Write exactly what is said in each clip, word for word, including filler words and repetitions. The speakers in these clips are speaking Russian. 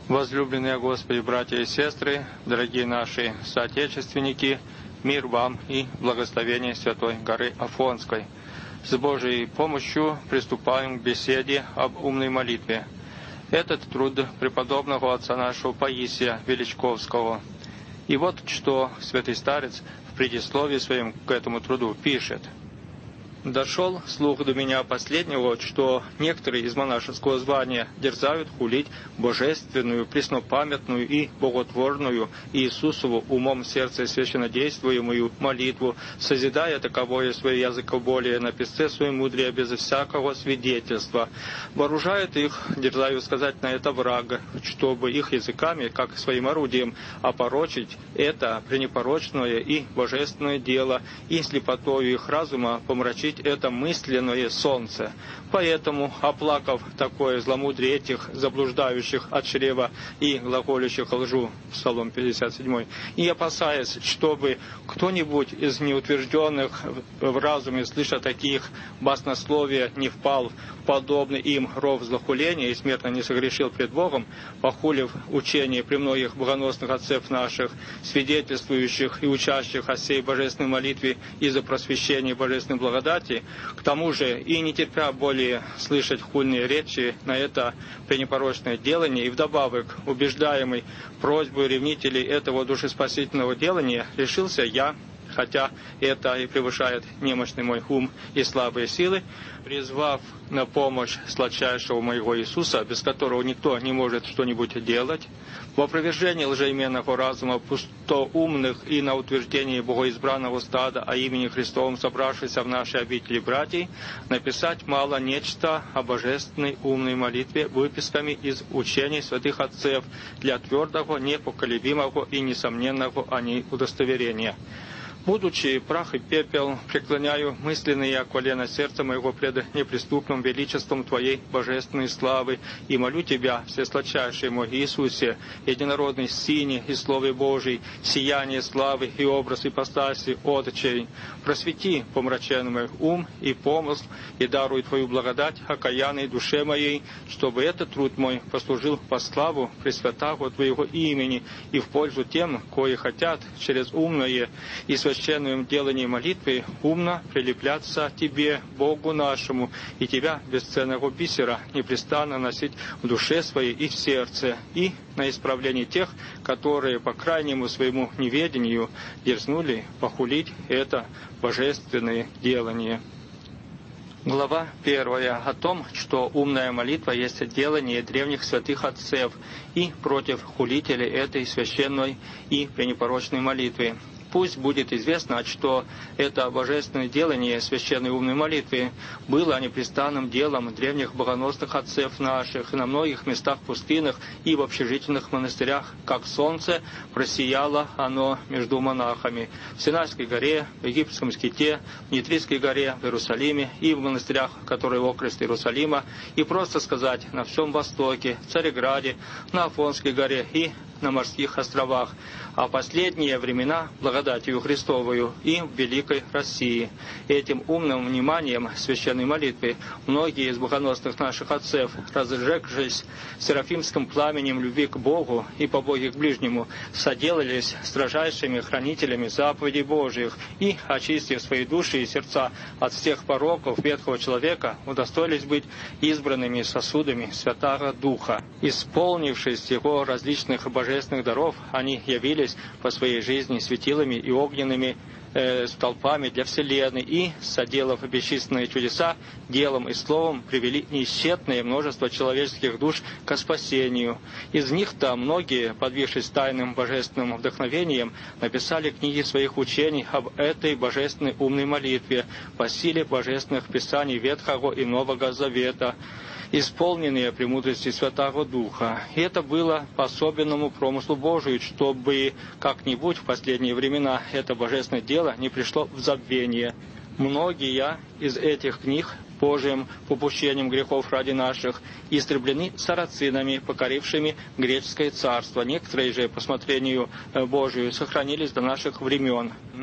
Возлюбленные Господи, братья и сестры, дорогие наши соотечественники, мир вам и благословение Святой горы Афонской. С Божьей помощью приступаем к беседе об умной молитве. Этот труд преподобного отца нашего Паисия Величковского. И вот что святый старец в предисловии своем к этому труду пишет. «Дошел слух до меня последнего, что некоторые из монашеского звания дерзают хулить божественную, преснопамятную и боготворную Иисусову умом сердца священнодействуемую молитву, созидая таковое свое языкоболие на песце своем мудрее без всякого свидетельства. Вооружает их, дерзаю сказать на это врага, чтобы их языками, как своим орудием, опорочить это пренепорочное и божественное дело, и слепотою их разума помрачить это мысленное солнце. Поэтому, оплакав такое зломудрие этих заблуждающих от чрева и глаголющих лжу, Псалом пятьдесят семь, и опасаясь, чтобы кто-нибудь из неутвержденных в разуме, слыша таких баснословия, не впал в подобный им ров злохуления и смертно не согрешил пред Богом, похулив учение при многих богоносных отцев наших, свидетельствующих и учащих о сей божественной молитве и за просвещение божественной благодати, к тому же и не терпя более слышать хульные речи на это пренепорочное делание, и вдобавок убеждаемый просьбой ревнителей этого душеспасительного делания, решился я, хотя это и превышает немощный мой ум и слабые силы, призвав на помощь сладчайшего моего Иисуса, без которого никто не может что-нибудь делать, в опровержении лжеименного разума пустоумных и на утверждение богоизбранного стада о имени Христовом, собравшихся в нашей обители братьев, написать мало нечто о божественной умной молитве выписками из учений святых отцев для твердого, непоколебимого и несомненного о ней удостоверения. Будучи прах и пепел, преклоняю мысленные колено сердца моего пред неприступным величеством Твоей божественной славы и молю Тебя, всесладчайший мой Иисусе, единородный Сыне и Слове Божий, сияние славы и образ ипостаси Отчей, просвети помраченный мой ум и помысл и даруй Твою благодать окаянной душе моей, чтобы этот труд мой послужил по славу Пресвятого Твоего имени и в пользу тем, кои хотят через умное и священном делании молитвы умно прилепляться Тебе, Богу нашему, и Тебя, бесценного бисера, непрестанно носить в душе своей и в сердце, и на исправление тех, которые по крайнему своему неведению дерзнули похулить это божественное делание». Глава первая о том, что умная молитва есть делание древних святых отцев и против хулителей этой священной и пренепорочной молитвы. Пусть будет известно, что это божественное делание священной умной молитвы было непрестанным делом древних богоносных отцев наших, и на многих местах пустынных и в общежительных монастырях, как солнце, просияло оно между монахами. В Синайской горе, в Египетском ските, в Нитрийской горе, в Иерусалиме и в монастырях, которые окрест Иерусалима, и просто сказать, на всем Востоке, в Цареграде, на Афонской горе и на морских островах, а в последние времена благодатью Христовою и в Великой России. Этим умным вниманием священной молитвы многие из богоносных наших отцев, разжегшись серафимским пламенем любви к Богу и по Боге к ближнему, соделались строжайшими хранителями заповедей Божьих и, очистив свои души и сердца от всех пороков ветхого человека, удостоились быть избранными сосудами Святаго Духа. Исполнившись его различных божественных даров, они явились по своей жизни светилами и огненными э, столпами для вселенной и, соделав бесчисленные чудеса, делом и словом привели неисчетное множество человеческих душ ко спасению. Из них-то многие, подвигшись тайным божественным вдохновением, написали книги своих учений об этой божественной умной молитве по силе божественных писаний Ветхого и Нового Завета, исполненные премудрости Святаго Духа. И это было по особенному промыслу Божию, чтобы как-нибудь в последние времена это божественное дело не пришло в забвение. Многие из этих книг Божиим попущением грехов ради наших истреблены сарацинами, покорившими греческое царство. Некоторые же, по смотрению Божию, сохранились до наших времен. На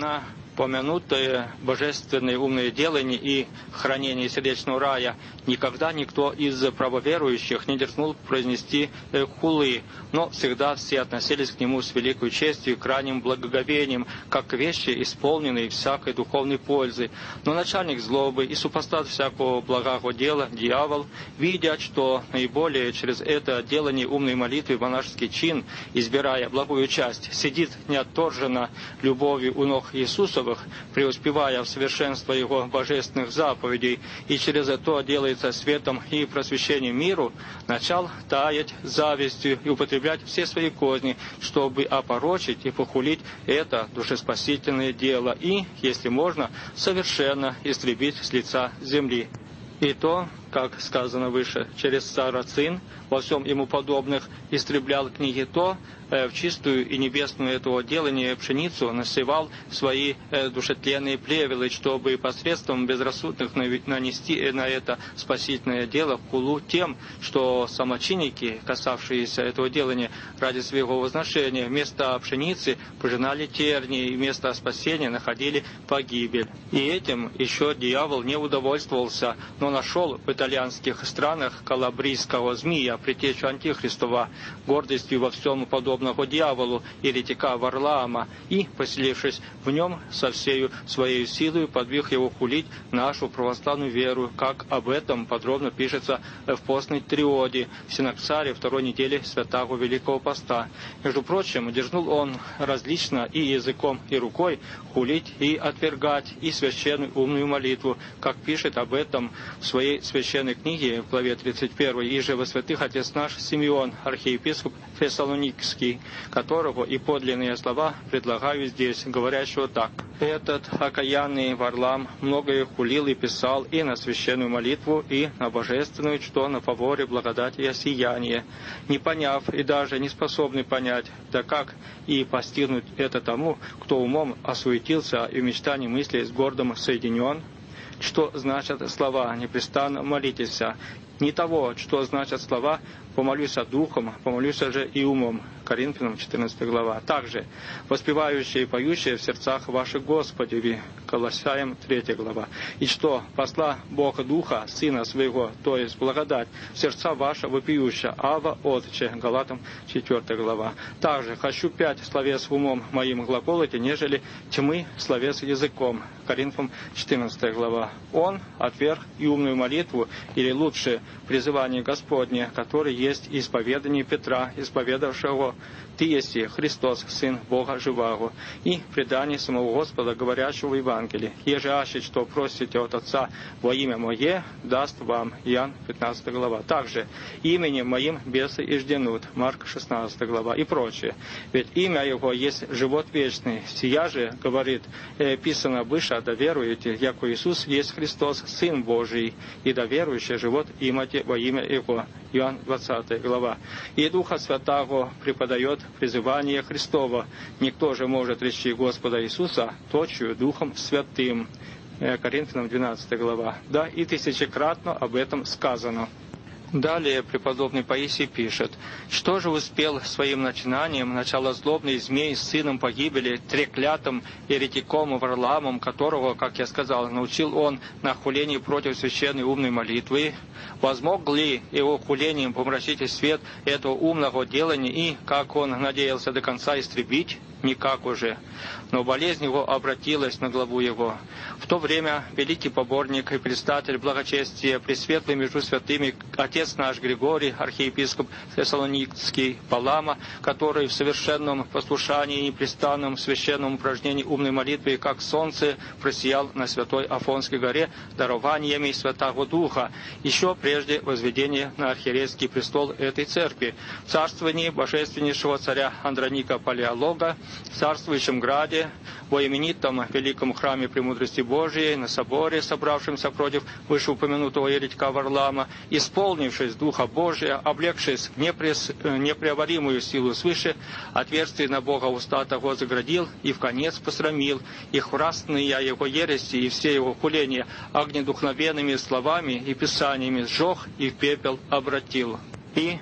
помянутое божественное умное делание и хранение сердечного рая, никогда никто из правоверующих не дерзнул произнести хулы, но всегда все относились к нему с великой честью и крайним благоговением, как к вещи, исполненные всякой духовной пользы. Но начальник злобы и супостат всякого благого дела, дьявол, видя, что наиболее через это делание умной молитвы монашеский чин, избирая благую часть, сидит неотторженно любовью у ног Иисусовых, преуспевая в совершенство Его божественных заповедей, и через это делается светом и просвещением миру, начал таять завистью и употреблять все свои козни, чтобы опорочить и похулить это душеспасительное дело и, если можно, совершенно истребить с лица земли. И то, как сказано выше, через сарацин, во всем ему подобных, истреблял книги, то э, в чистую и небесную этого делания пшеницу насевал свои э, душетленные плевелы, чтобы посредством безрассудных нанести на это спасительное дело хулу тем, что самочинники, касавшиеся этого делания ради своего возношения, вместо пшеницы пожинали тернии и вместо спасения находили погибель. И этим еще дьявол не удовольствовался, но нашел в итальянских странах калабрийского змея, предтечу Антихристова, гордостью во всем подобного дьяволу, еретика Варлаама, и, поселившись в нем со всею своей силой, подвиг его хулить нашу православную веру, как об этом подробно пишется в постной триоде в синоксаре второй недели Святого Великого Поста. Между прочим, дерзнул он различно и языком, и рукой хулить и отвергать и священную умную молитву, как пишет об этом в своей священной книге в главе тридцать первой, «И же во святых отец наш Симеон, архиепископ Фессалоникский, которого и подлинные слова предлагаю здесь, говорящего так: этот окаянный Варлаам многое хулил и писал и на священную молитву, и на божественную, что на фаворе благодати и осияние, не поняв и даже не способный понять, да как и постигнуть это тому, кто умом осуетился и в мечтании мысли с гордым соединен, что значат слова «непрестанно молитесь», не того, что значат слова «помолюсь духом, помолюсь же и умом». Коринфянам четырнадцатая глава. Также воспевающие и поющие в сердцах ваших Господеви. Колоссяям третья глава. И что посла Бога Духа, Сына Своего, то есть благодать, в сердца ваши вопиющая, Ава Отче. Галатам четвертая глава. Также хочу пять словес умом моим глаголоте, нежели тьмы словес языком. Коринфянам четырнадцатая глава. Он отверг и умную молитву, или лучше призывание Господне, которое есть исповедание Петра, исповедавшего: «Ты есть Христос, Сын Бога живаго», и предание самого Господа, говорящего в Евангелии: «Еже аще, что просите от Отца во имя Мое, даст вам». Иоанн пятнадцатая глава. Также именем Моим бесы и жденут. Марк шестнадцатая глава и прочее. Ведь имя Его есть живот вечный. Сия же, говорит, писано выше, да веруете, яко Иисус есть Христос, Сын Божий, и да верующий живот имате во имя Его. Иоанн двадцатая глава. И Духа Святаго преподает призывание Христово. Никто же может речи Господа Иисуса точью Духом Святым. Коринфянам двенадцатая глава. Да, и тысячекратно об этом сказано. Далее преподобный Паисий пишет: «Что же успел своим начинанием начало злобный змей с сыном погибели, треклятым еретиком Варламом, которого, как я сказал, научил он на хулении против священной умной молитвы? Возмог ли его хулением помрачить свет этого умного делания и, как он надеялся, до конца истребить? Никак уже. Но болезнь его обратилась на главу его. В то время великий поборник и предстатель благочестия, пресветлый между святыми, отец наш Григорий, архиепископ Фессалоникский, Палама, который в совершенном послушании и непрестанном священном упражнении умной молитвы, как солнце, просиял на святой Афонской горе дарованиями Святого Духа, еще прежде возведения на архиерейский престол этой церкви, в царствовании божественнейшего царя Андроника Палеолога, в царствующем граде, во именитом великом храме премудрости Божией, на соборе, собравшемся против вышеупомянутого еретика Варлаама, исполнившись Духа Божия, облегшись в непрес... непреоборимую силу свыше, отверстие на Бога уста того заградил и в конец посрамил, и хврастные его ереси и все его хуления огнедухновенными словами и писаниями сжег и в пепел обратил. И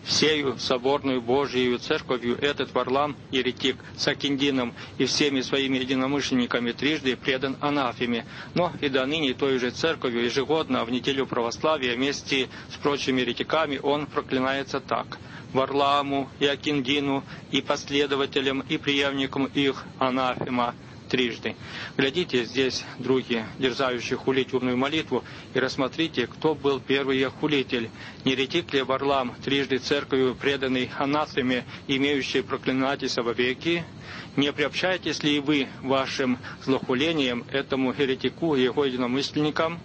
всею соборную Божию церковью этот Варлам, еретик, с Акиндином и всеми своими единомышленниками трижды предан анафеме, но и до ныне той же церковью ежегодно в неделю православия вместе с прочими еретиками он проклинается так: Варламу и Акиндину и последователям и преемникам их анафема трижды. Глядите здесь, други, дерзающие хулить умную молитву, и рассмотрите, кто был первый ее хулитель. Не еретик ли Варлам, трижды церковью преданный анафеме, имеющий проклинательство вовеки? Не приобщаетесь ли и вы вашим злохулением этому еретику и его единомысленникам?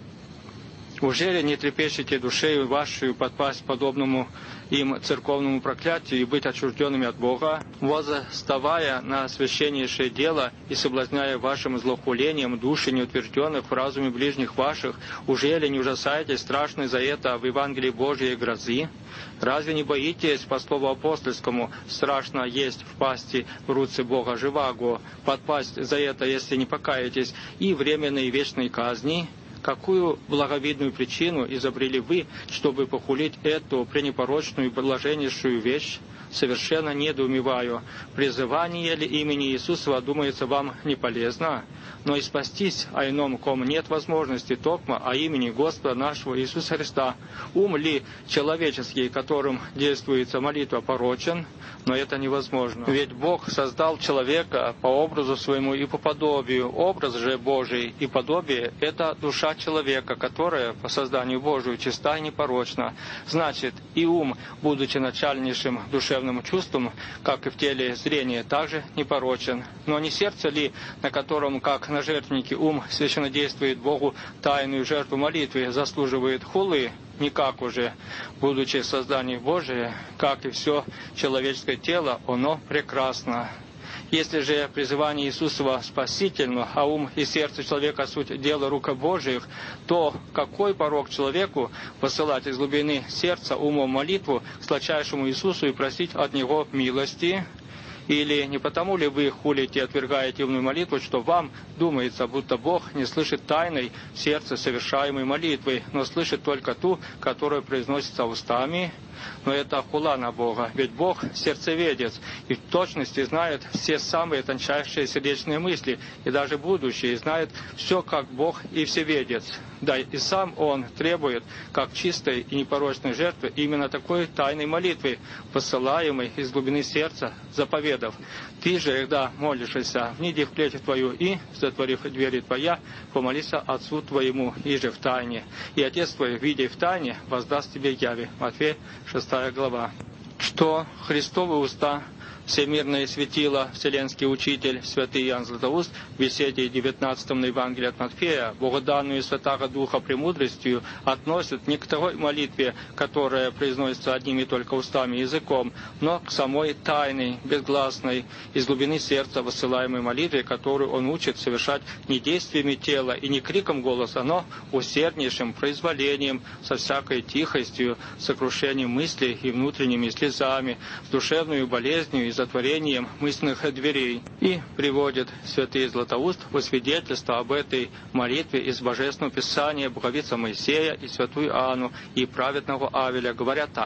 Ужели не трепещете душею вашей подпасть подобному им церковному проклятию и быть отчужденными от Бога, возставая на священнейшее дело и соблазняя вашим злохулением души неутвержденных в разуме ближних ваших, ужели не ужасаетесь страшно за это в Евангелии Божьей грозы? Разве не боитесь, по слову апостольскому, страшно есть впасти в руцы Бога живаго, подпасть за это, если не покаетесь, и временной вечной казни? Какую благовидную причину изобрели вы, чтобы похулить эту пренепорочную и блаженнейшую вещь? Совершенно недоумеваю, призывание ли имени Иисуса, думается, вам не полезно? Но и спастись, а ином ком нет возможности, токмо о имени Господа нашего Иисуса Христа. Ум ли человеческий, которым действуется молитва, порочен? Но это невозможно. Ведь Бог создал человека по образу своему и по подобию. Образ же Божий и подобие — это душа человека, которая по созданию Божию чиста и непорочна. Значит, и ум, будучи начальнейшим душевным чувством, как и в теле зрение, также непорочен. Но не сердце ли, на котором, как на жертвеннике, ум священнодействует Богу тайную жертву молитвы, заслуживает хулы? Никак уже, будучи в создании Божие, как и все человеческое тело, оно прекрасно. Если же призывание Иисусова спасительно, а ум и сердце человека суть дело рук Божиих, то какой порок человеку посылать из глубины сердца умом молитву к сладчайшему Иисусу и просить от Него милости? Или не потому ли вы хулите и отвергаете умную молитву, что вам думается, будто Бог не слышит тайной в сердце совершаемой молитвы, но слышит только ту, которая произносится устами? Но это хула на Бога, ведь Бог сердцеведец и в точности знает все самые тончайшие сердечные мысли, и даже будущее, и знает все, как Бог и всеведец. Да, и сам Он требует, как чистой и непорочной жертвы, именно такой тайной молитвы, посылаемой из глубины сердца, заповедав: «Ты же, когда молишься, вниди в плеть твою и, затворив двери твоя, помолися Отцу твоему, иже в тайне, и Отец твой, видя в тайне, воздаст тебе яви». Матфея, шестая глава. Что Христовы уста, всемирное светило, вселенский учитель, святый Иоанн Златоуст, в беседе девятнадцатом на Евангелие от Матфея, богоданную Святаго Духа премудростью, относят не к той молитве, которая произносится одними только устами и языком, но к самой тайной, безгласной, из глубины сердца высылаемой молитве, которую он учит совершать не действиями тела и не криком голоса, но усерднейшим произволением, со всякой тихостью, сокрушением мыслей и внутренними слезами, с душевной болезнью и затворением мысленных дверей, и приводит святый Златоуст во свидетельство об этой молитве из Божественного Писания Боговица Моисея и святую Анну и праведного Авеля, говоря так: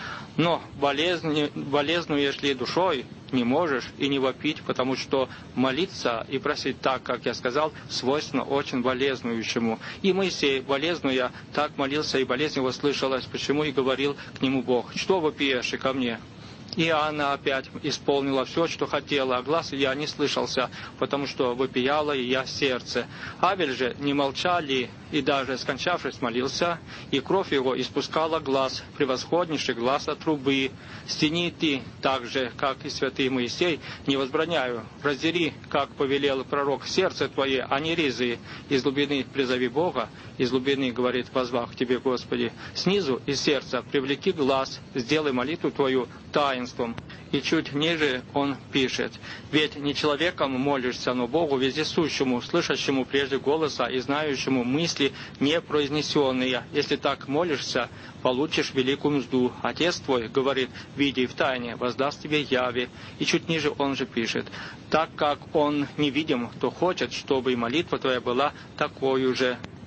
«Но болезнь, болезнуешь ли душой, не можешь и не вопить, потому что молиться и просить так, как я сказал, свойственно очень болезнующему. И Моисей, болезнуя, так молился, и болезнь его слышалась, почему и говорил к нему Бог: что вопиешь ко мне?» И Анна опять исполнила все, что хотела, а глаз я не слышался, потому что вопияло я сердце. Авель же не молчали, и даже скончавшись молился, и кровь его испускала глаз, превосходнейший глаз от трубы. Стяни ты так же, как и святый Моисей, не возбраняю. Раздери, как повелел пророк, сердце твое, а не ризы. Из глубины призови Бога, из глубины, говорит, возвах к тебе, Господи. Снизу из сердца привлеки глаз, сделай молитву твою таинством. И чуть ниже он пишет: «Ведь не человеком молишься, но Богу вездесущему, слышащему прежде голоса и знающему мысли непроизнесенные. Если так молишься, получишь великую мзду. Отец твой, говорит, видя в тайне, воздаст тебе яви». И чуть ниже он же пишет: «Так как он невидим, то хочет, чтобы и молитва твоя была такой же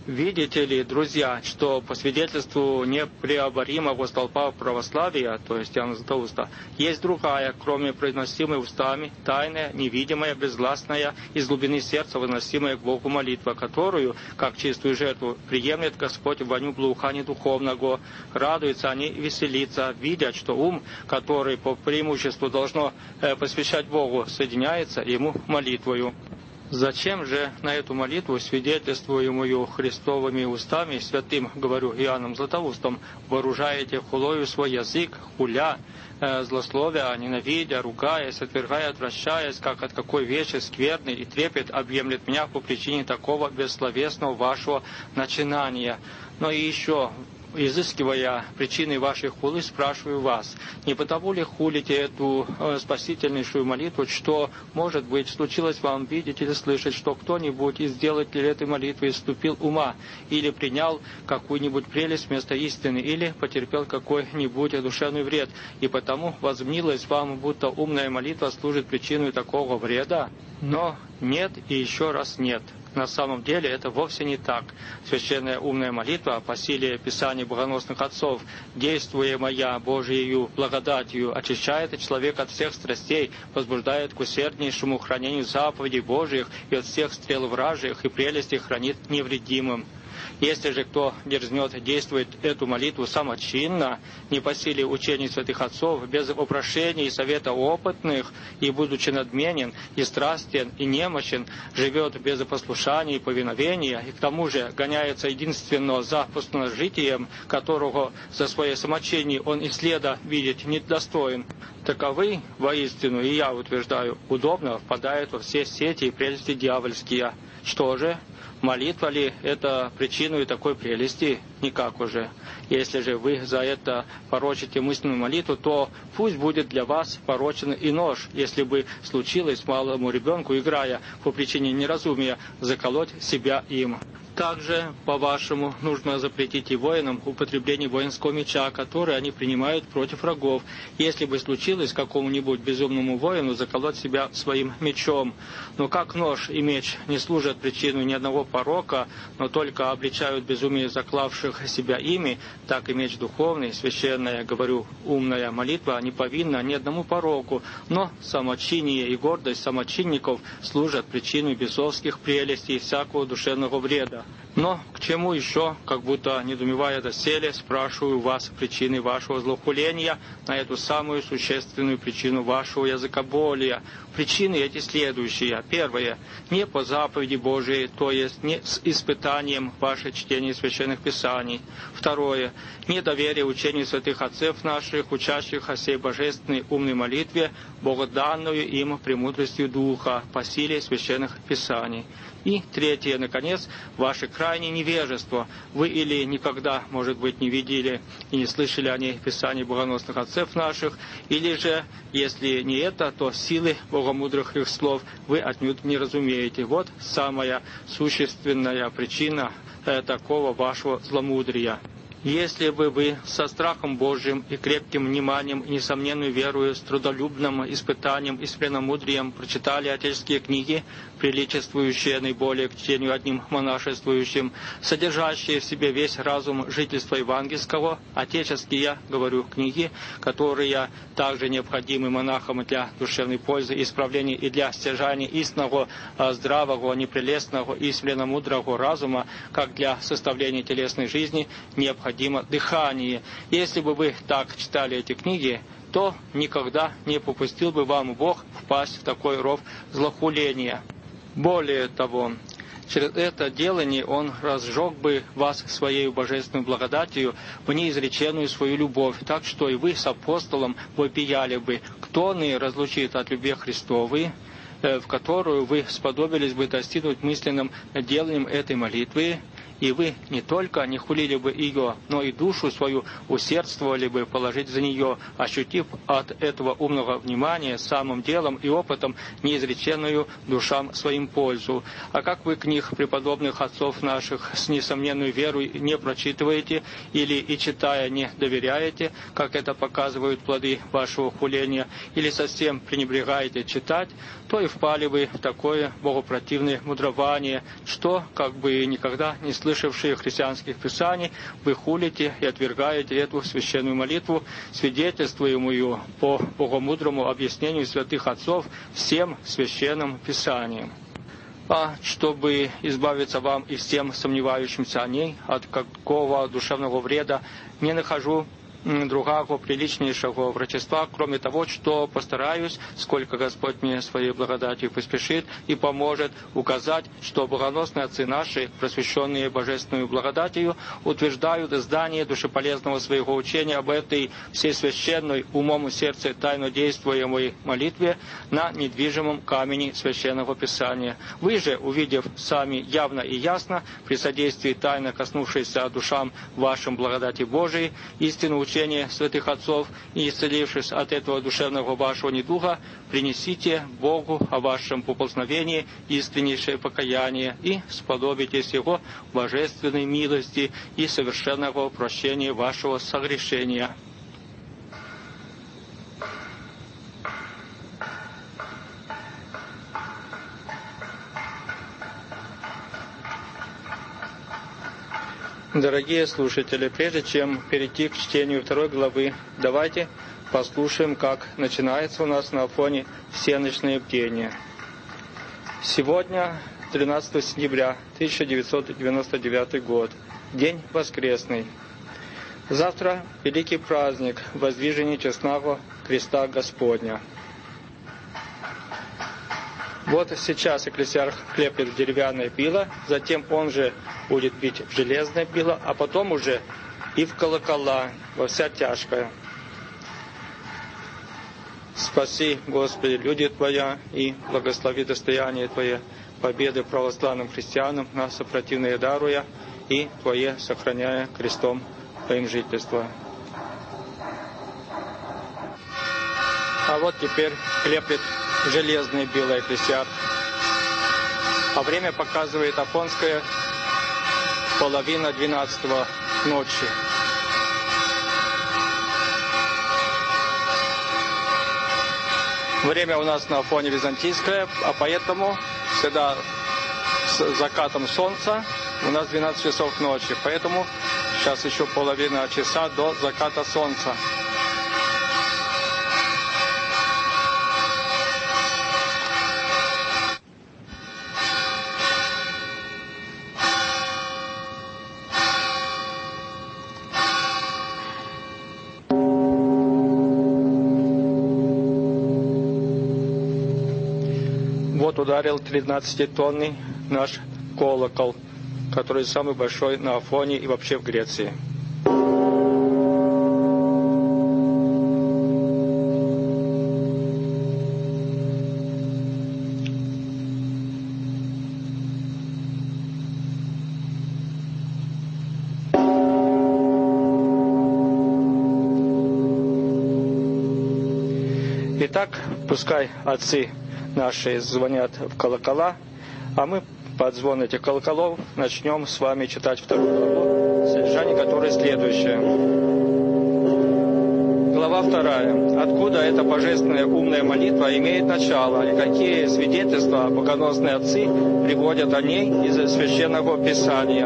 Видите ли, друзья, что по свидетельству непреоборимого столпа православия, то есть Иоанна Златоуста, есть другая, кроме произносимой устами, тайная, невидимая, безгласная, из глубины сердца выносимая к Богу молитва, которую, как чистую жертву, приемлет Господь в воню благоухания духовного, радуется они и веселится, видят, что ум, который по преимуществу должно э, посвящать Богу, соединяется ему молитвою. Зачем же на эту молитву, свидетельствуемую Христовыми устами, святым, говорю, Иоанном Златоустом, вооружаете хулою свой язык, хуля, э, злословия, ненавидя, ругаясь, отвергая, отвращаясь, как от какой вещи скверный и трепет объемлет меня по причине такого бессловесного вашего начинания. Но и еще, изыскивая причины вашей хулы, спрашиваю вас, не потому ли хулите эту э, спасительнейшую молитву, что, может быть, случилось вам видеть или слышать, что кто-нибудь из делателей этой молитвы иступил ума, или принял какую-нибудь прелесть вместо истины, или потерпел какой-нибудь душевный вред, и потому возмнилось вам, будто умная молитва служит причиной такого вреда? Но нет и еще раз нет. На самом деле это вовсе не так. Священная умная молитва по силе Писаний богоносных отцов, действуемая Божией благодатью, очищает человека от всех страстей, возбуждает к усерднейшему хранению заповедей Божиих и от всех стрел вражьих и прелестей хранит невредимым. Если же кто дерзнет действовать эту молитву самочинно, не по силе учений святых отцов, без упрошений и совета опытных, и будучи надменен, и страстен, и немощен, живет без послушания и повиновения, и к тому же гоняется единственно за пустоножитием, которого за свое самочиние он и следа видеть недостоин, таковы, воистину, и я утверждаю, удобно впадают во все сети и прелести дьявольские. Что же? Молитва ли это причиной такой прелести? Никак уже. Если же вы за это порочите мысленную молитву, то пусть будет для вас порочен и нож, если бы случилось малому ребенку, играя по причине неразумия, заколоть себя им. Также, по-вашему, нужно запретить и воинам употребление воинского меча, который они принимают против врагов, если бы случилось какому-нибудь безумному воину заколоть себя своим мечом. Но как нож и меч не служат причиной ни одного порока, но только обличают безумие заклавших себя ими, так и меч духовный, священная, говорю, умная молитва не повинна ни одному пороку, но самочиние и гордость самочинников служат причиной бесовских прелестей и всякого душевного вреда. Но к чему еще, как будто недоумевая доселе, спрашиваю вас причины вашего злоухуления на эту самую существенную причину вашего языкоболия. Причины эти следующие. Первое. Не по заповеди Божией, то есть не с испытанием ваше чтение священных писаний. Второе. Недоверие учению святых отцов наших, учащих о сей божественной умной молитве, богоданную им премудростью Духа по силе священных писаний. И третье, наконец, ваше крайнее невежество. Вы или никогда, может быть, не видели и не слышали о ней Писаний богоносных отцов наших, или же, если не это, то силы богомудрых их слов вы отнюдь не разумеете. Вот самая существенная причина э, такого вашего зломудрия. Если бы вы со страхом Божьим и крепким вниманием и несомненной верою, с трудолюбным испытанием и с пленомудрием прочитали отеческие книги, приличествующие наиболее к чтению одним монашествующим, содержащие в себе весь разум жительства евангельского, отеческие, говорю, книги, которые также необходимы монахам для душевной пользы, исправления и для стяжания истинного, здравого, непрелестного и пленомудрого разума, как для составления телесной жизни, необходимо необходимо дыхание. Если бы вы так читали эти книги, то никогда не попустил бы вам Бог впасть в такой ров злохуления. Более того, через это делание Он разжег бы вас своей божественной благодатью в неизреченную свою любовь, так что и вы с апостолом вопияли бы, кто ныне разлучит от любви Христовой, в которую вы сподобились бы достигнуть мысленным деланием этой молитвы, и вы не только не хулили бы ее, но и душу свою усердствовали бы положить за нее, ощутив от этого умного внимания самым делом и опытом неизреченную душам своим пользу. А как вы книг преподобных отцов наших с несомненной верой не прочитываете или и читая не доверяете, как это показывают плоды вашего хуления, или совсем пренебрегаете читать, то и впали вы в такое богопротивное мудрование, что как бы никогда не слышали услышавшие христианских писаний, вы хулите и отвергаете эту священную молитву, свидетельствуемую по богомудрому объяснению святых отцов всем священным писаниям. А чтобы избавиться вам и всем сомневающимся о ней от какого душевного вреда, не нахожу другого приличнейшего врачества, кроме того, что постараюсь, сколько Господь мне своей благодатью поспешит и поможет, указать, что богоносные отцы наши, просвещенные божественную благодатью, утверждают издание душеполезного своего учения об этой всесвященной умом и сердце тайно действуемой молитве на недвижимом камне священного Писания. Вы же, увидев сами явно и ясно, при содействии тайно коснувшейся душам вашим благодати Божией, истину учения святых отцов, и исцелившись от этого душевного вашего недуга, принесите Богу о вашем поползновении искреннейшее покаяние и сподобитесь Его божественной милости и совершенного прощения вашего согрешения. Дорогие слушатели, прежде чем перейти к чтению второй главы, давайте послушаем, как начинается у нас на Афоне всеночное бдение. Сегодня, тринадцатого сентября тысяча девятьсот девяносто девятый год, день воскресный. Завтра великий праздник воздвижения честного креста Господня. Вот сейчас экклесиарх клепит в деревянное било, затем он же будет бить в железное било, а потом уже и в колокола, во вся тяжкая. Спаси, Господи, люди Твоя, и благослови достояние Твое, победы православным христианам, нас сопротивные даруя, и Твое сохраняя крестом Твоим жительство. А вот теперь клепит железное било экклесиарх. А время показывает афонское половина двенадцатого ночи. Время у нас на Афоне византийское, а поэтому всегда с закатом солнца у нас двенадцать часов ночи. Поэтому сейчас еще половина часа до заката солнца. Вот ударил тринадцатитонный наш колокол, который самый большой на Афоне и вообще в Греции. Итак, пускай отцы наши звонят в колокола, а мы под звон этих колоколов начнем с вами читать вторую главу, содержание которой следующее. Глава вторая. Откуда эта божественная умная молитва имеет начало, и какие свидетельства богоносные отцы приводят о ней из Священного Писания.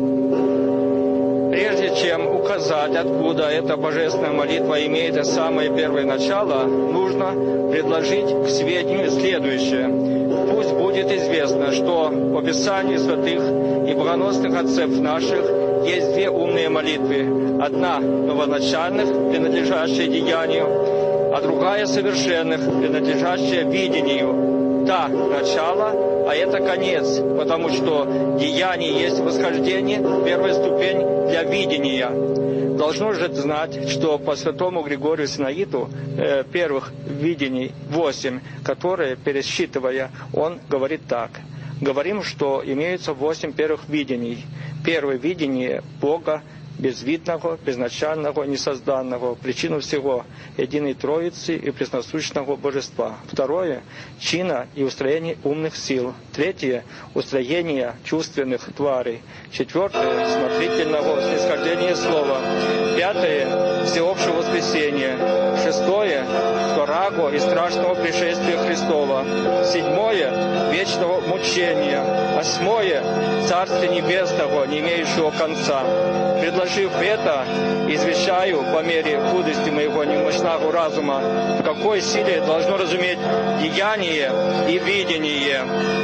Прежде чем указать, откуда эта божественная молитва имеет самое первое начало, нужно предложить к сведению следующее. Пусть будет известно, что по Писанию святых и богоносных отцов наших есть две умные молитвы. Одна новоначальных, принадлежащая деянию, а другая совершенных, принадлежащая видению. Та начало, а это конец, потому что деяние есть восхождение, первая ступень для видения. Должно же знать, что по святому Григорию Синаиту э, первых видений восемь, которые, пересчитывая, он говорит так. Говорим, что имеются восемь первых видений. Первое видение Бога, безвидного, безначального, несозданного, причину всего, единой Троицы и пресносущного Божества. Второе – чина и устроение умных сил. Третье – устроение чувственных тварей. Четвертое – смотрительного снисхождения слова. Пятое – всеобщего воскресения. Шестое – Тора всякого и страшного пришествия Христова. Седьмое — вечного мучения. Восьмое — Царствия Небесного, не имеющего конца. Предложив это, извещаю по мере худости моего немощного разума, в какой силе должно разуметь деяние и видение.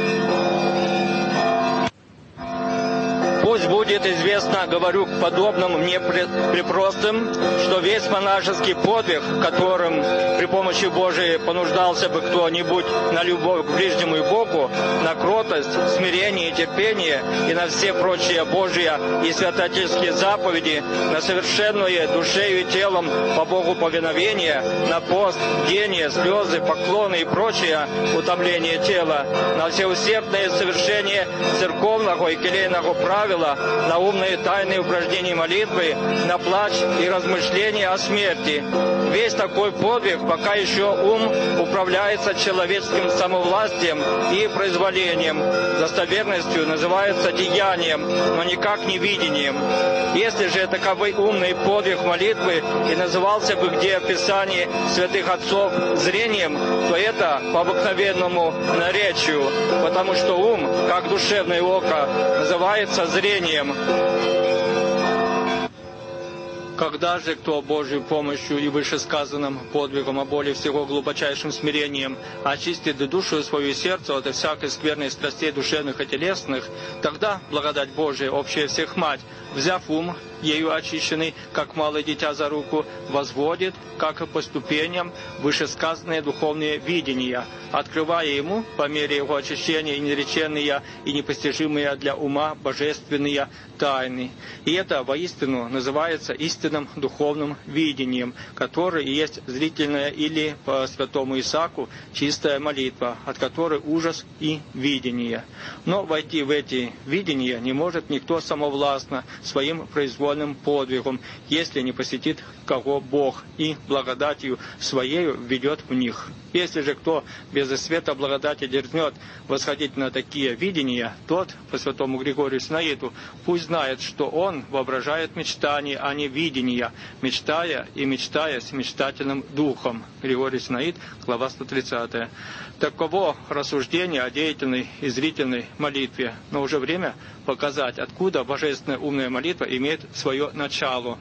Пусть будет известно, говорю к подобным мне припростым, что весь монашеский подвиг, которым при помощи Божией понуждался бы кто-нибудь на любовь к ближнему и Богу, на кротость, смирение и терпение и на все прочие Божьи и святотельские заповеди, на совершенное душею и телом по Богу повиновение, на пост, бдение, слезы, поклоны и прочее утомление тела, на всеусердное совершение церковного и келейного правила, на умные тайные упражнения молитвы, на плач и размышления о смерти. Весь такой подвиг, пока еще ум управляется человеческим самовластием и произволением, достоверностью называется деянием, но никак не видением. Если же таковой умный подвиг молитвы и назывался бы где в Писании святых отцов зрением, то это по обыкновенному наречию, потому что ум, как душевное око, называется зрением. Когда же кто Божьей помощью и вышесказанным подвигом, а более всего глубочайшим смирением, очистит душу свою и сердце от всякой скверной страстей душевных и телесных, тогда благодать Божия, общая всех мать, взяв ум, ею очищенный, как малое дитя за руку, возводит, как по ступеням, вышесказанные духовные видения, открывая ему, по мере его очищения, нереченные и непостижимые для ума божественные тайны. И это воистину называется истинным духовным видением, которое и есть зрительная или, по святому Исааку, чистая молитва, от которой ужас и видение. Но войти в эти видения не может никто самовластно, своим произвольным подвигом, если не посетит кого Бог и благодатью Своею введет в них. Если же кто без света благодати дерзнет восходить на такие видения, тот, по святому Григорию Синаиту, пусть знает, что он воображает мечтания, а не видения, мечтая и мечтая с мечтательным духом. Григорий Синаит, глава сто тридцатая. Таково рассуждение о деятельной и зрительной молитве, но уже время показать, откуда божественная умная молитва имеет свое начало.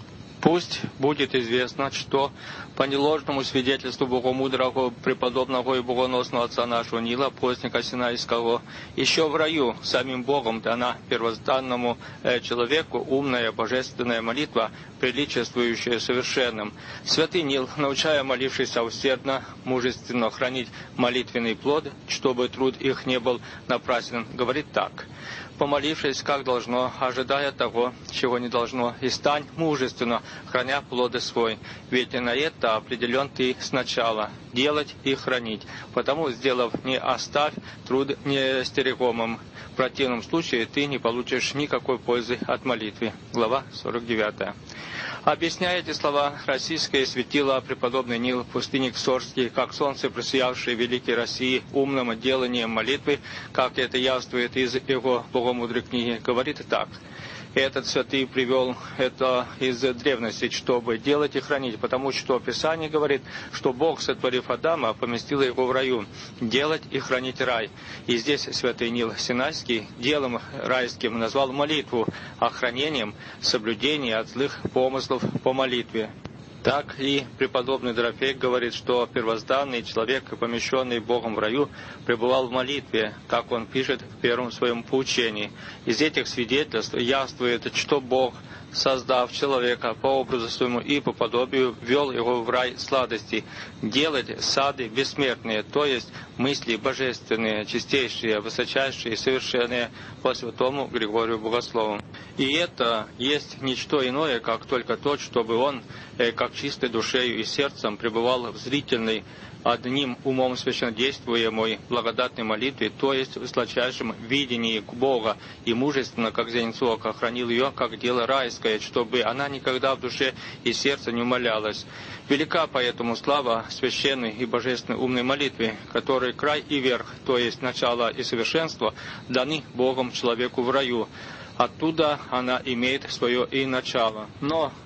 Пусть будет известно, что по неложному свидетельству богомудрого, преподобного и богоносного отца нашего Нила, постника Синайского, еще в раю самим Богом дана первозданному человеку умная божественная молитва, приличествующая совершенным. Святый Нил, научая молившийся усердно, мужественно хранить молитвенный плод, чтобы труд их не был напрасен, говорит так: помолившись, как должно, ожидая того, чего не должно, и стань мужественно, храня плоды свой. Ведь на это определен ты сначала, делать и хранить. Потому, сделав, не оставь труд неостерегомым. В противном случае ты не получишь никакой пользы от молитвы. Глава сорок девятая. Объясняя эти слова, российское светило преподобный Нил, пустынник Сорский, как солнце, просиявшее великой России умным деланием молитвы, как это явствует из его богомудрой книги, говорит так: этот святый привел это из древности, чтобы делать и хранить, потому что Писание говорит, что Бог, сотворив Адама, поместил его в раю, делать и хранить рай. И здесь святый Нил Синайский делом райским назвал молитву, а хранением соблюдение от злых помыслов по молитве. Так и преподобный Дорофей говорит, что первозданный человек, помещенный Богом в раю, пребывал в молитве, как он пишет в первом своем поучении. Из этих свидетельств явствует, что Бог, создав человека по образу своему и по подобию, ввел его в рай сладостей, делать сады бессмертные, то есть мысли божественные, чистейшие, высочайшие и совершенные по святому Григорию Богослову. И это есть ничто иное, как только то, чтобы он, как чистой душею и сердцем, пребывал в зрительной, одним умом священнодействуемой благодатной молитве, то есть в сладчайшем видении к Бога, и мужественно, как зеницу ока, хранил ее, как дело райское, чтобы она никогда в душе и сердце не умалялась. Велика поэтому слава священной и божественной умной молитве, которой край и верх, то есть начало и совершенство, даны Богом человеку в раю. Оттуда она имеет свое и начало. Но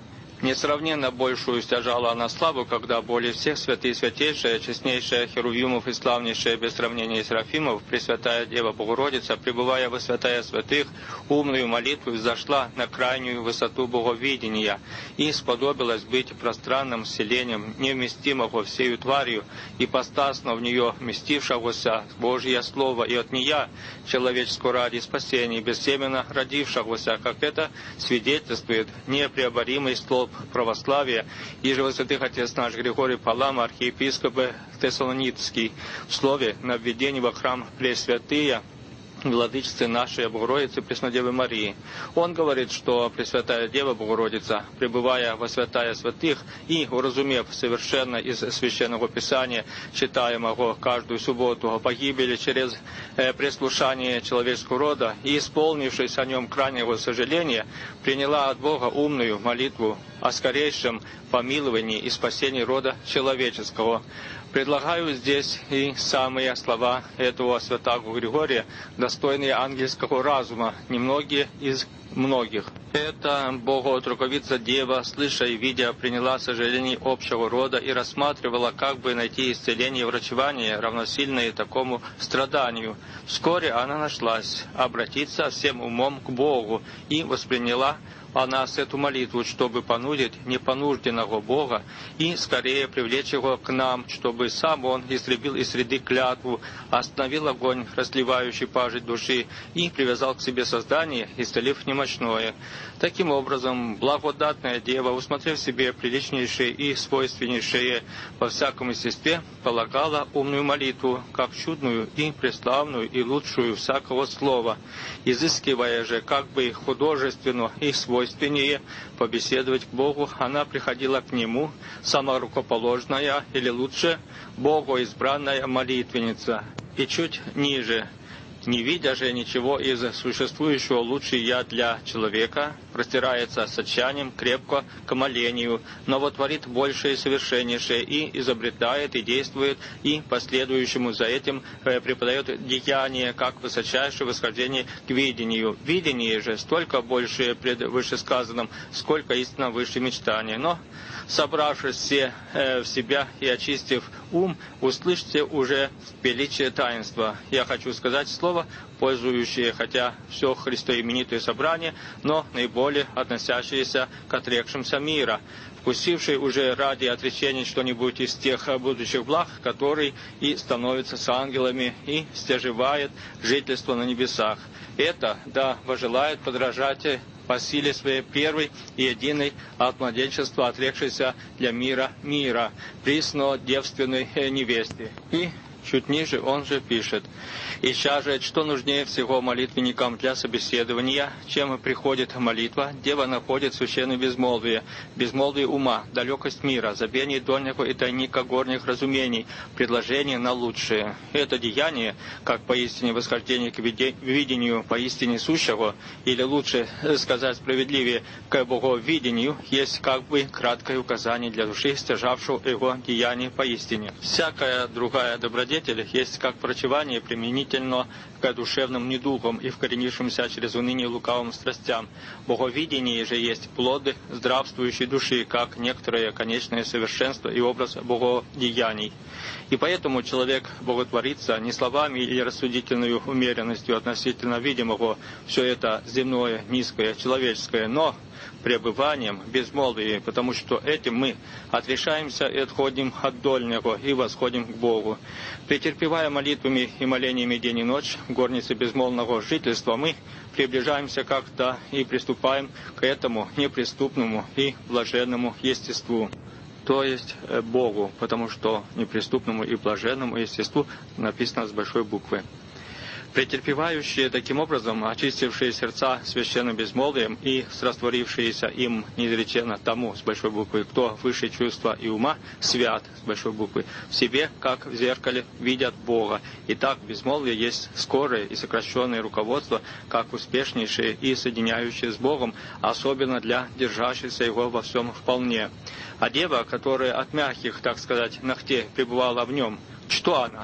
Несравненно большую стяжала она славу, когда более всех святые святейшая, честнейшая Херувимов и славнейшая без сравнения Серафимов, Пресвятая Дева Богородица, пребывая во святая святых, умную молитву взошла на крайнюю высоту боговидения и сподобилась быть пространным селением, невместимого всею тварью, и постасно в нее вместившегося Божье Слово, и от нея человеческого ради спасения, бессеменно родившегося, как это свидетельствует непреоборимый столб православия, и же святых отец наш Григорий Палама, архиепископ Тессалоницкий, в слове на введение во храм Пресвятые Владычицы нашей Богородицы Преснодевы Марии. Он говорит, что Пресвятая Дева Богородица, пребывая во святая святых и уразумев совершенно из Священного Писания, читаемого каждую субботу, о погибели через э, преслушание человеческого рода и исполнившись о нем крайнего сожаления, приняла от Бога умную молитву о скорейшем помиловании и спасении рода человеческого. Предлагаю здесь и самые слова этого святаго Григория, достойные ангельского разума, немногие из многих. Это Богоотруковица Дева, слыша и видя, приняла сожаление общего рода и рассматривала, как бы найти исцеление и врачевание, равносильное такому страданию. Вскоре она нашлась обратиться всем умом к Богу и восприняла о нас эту молитву, чтобы понудить непонужденного Бога и скорее привлечь Его к нам, чтобы сам Он истребил из среды клятву, остановил огонь, разливающий пажить души, и привязал к себе создание, исцелив немощное. Таким образом, благодатная Дева, усмотрев себе приличнейшее и свойственнейшее во всяком естестве, полагала умную молитву, как чудную и преславную и лучшую всякого слова, изыскивая же как бы художественно и свойственно побеседовать к Богу, она приходила к Нему, сама рукоположная, или лучше, Богу избранная молитвенница. И чуть ниже, не видя же ничего из существующего лучше я для человека, простирается с отчаянием крепко к молению, но вот творит большее и совершеннейшее, и изобретает, и действует, и последующему за этим преподает деяние, как высочайшее восхождение к видению. Видение же столько больше пред вышесказанным, сколько истинно выше мечтания. Но, собравшись все э, в себя и очистив ум, услышьте уже величие таинства. Я хочу сказать слово, пользующее, хотя все христоименитое собрание, но наиболее относящееся к отрекшимся мира, вкусивший уже ради отречения что-нибудь из тех будущих благ, который и становится с ангелами и стяжевает жительство на небесах. Это, да, вожелает подражать по силе своей первой и единой от младенчества отрекшейся для мира мира, присно девственной невесте. И чуть ниже он же пишет: «Ища же, что нужнее всего молитвенникам для собеседования, чем приходит молитва, Дева находит священное безмолвие, безмолвие ума, далекость мира, забвение дольнего и тайника горних разумений, предложение на лучшее. Это деяние, как поистине восхождение к видению поистине сущего, или лучше сказать справедливее, к боговидению, есть как бы краткое указание для души, стяжавшего его деяние поистине. Всякая другая добродетель есть как врачевание применительно к душевным недугам и вкоренившимся через уныние лукавым страстям. Боговидение же есть плоды здравствующей души, как некоторое конечное совершенство и образ богодеяний. И поэтому человек боготворится не словами или рассудительной умеренностью относительно видимого, все это земное, низкое, человеческое, но пребыванием в безмолвии, потому что этим мы отрешаемся и отходим от дольнего и восходим к Богу. Претерпевая молитвами и молениями день и ночь в горнице безмолвного жительства, мы приближаемся как-то и приступаем к этому неприступному и блаженному естеству, то есть Богу, потому что неприступному и блаженному естеству написано с большой буквы. Претерпевающие таким образом, очистившие сердца священным безмолвием и срастворившиеся им неизреченно тому, с большой буквы, кто выше чувства и ума, свят, с большой буквы, в себе, как в зеркале, видят Бога. И так безмолвие есть скорое и сокращенное руководство, как успешнейшее и соединяющее с Богом, особенно для держащихся Его во всем вполне. А дева, которая от мягких, так сказать, ногтей пребывала в нем, что она?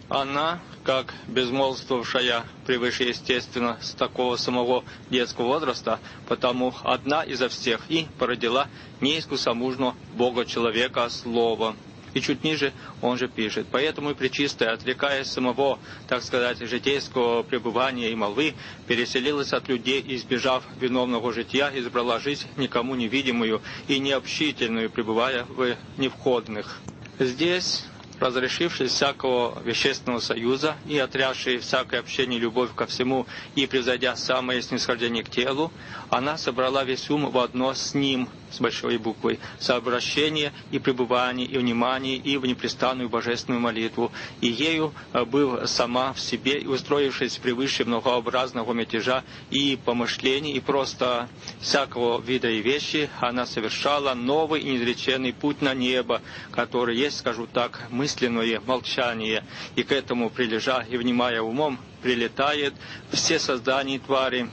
Она, как безмолвствовавшая превыше естественно с такого самого детского возраста, потому одна изо всех и породила неискусомужно Бога-человека Слово. И чуть ниже он же пишет: «Поэтому и Пречистая, отрекаясь самого, так сказать, житейского пребывания и молвы, переселилась от людей, избежав виновного жития, избрала жизнь никому невидимую и необщительную, пребывая в невходных». Здесь, разрешившись всякого вещественного союза и отрявший всякое общение и любовь ко всему, и превзойдя самое снисхождение к телу, она собрала весь ум в одно с ним, с большой буквой, сообращение и пребывание, и внимание, и в непрестанную божественную молитву. И ею, быв сама в себе, и устроившись превыше многообразного мятежа и помышлений, и просто всякого вида и вещи, она совершала новый и неизреченный путь на небо, который есть, скажу так, мысленное молчание, и к этому прилежа и внимая умом, прилетает все создания и твари,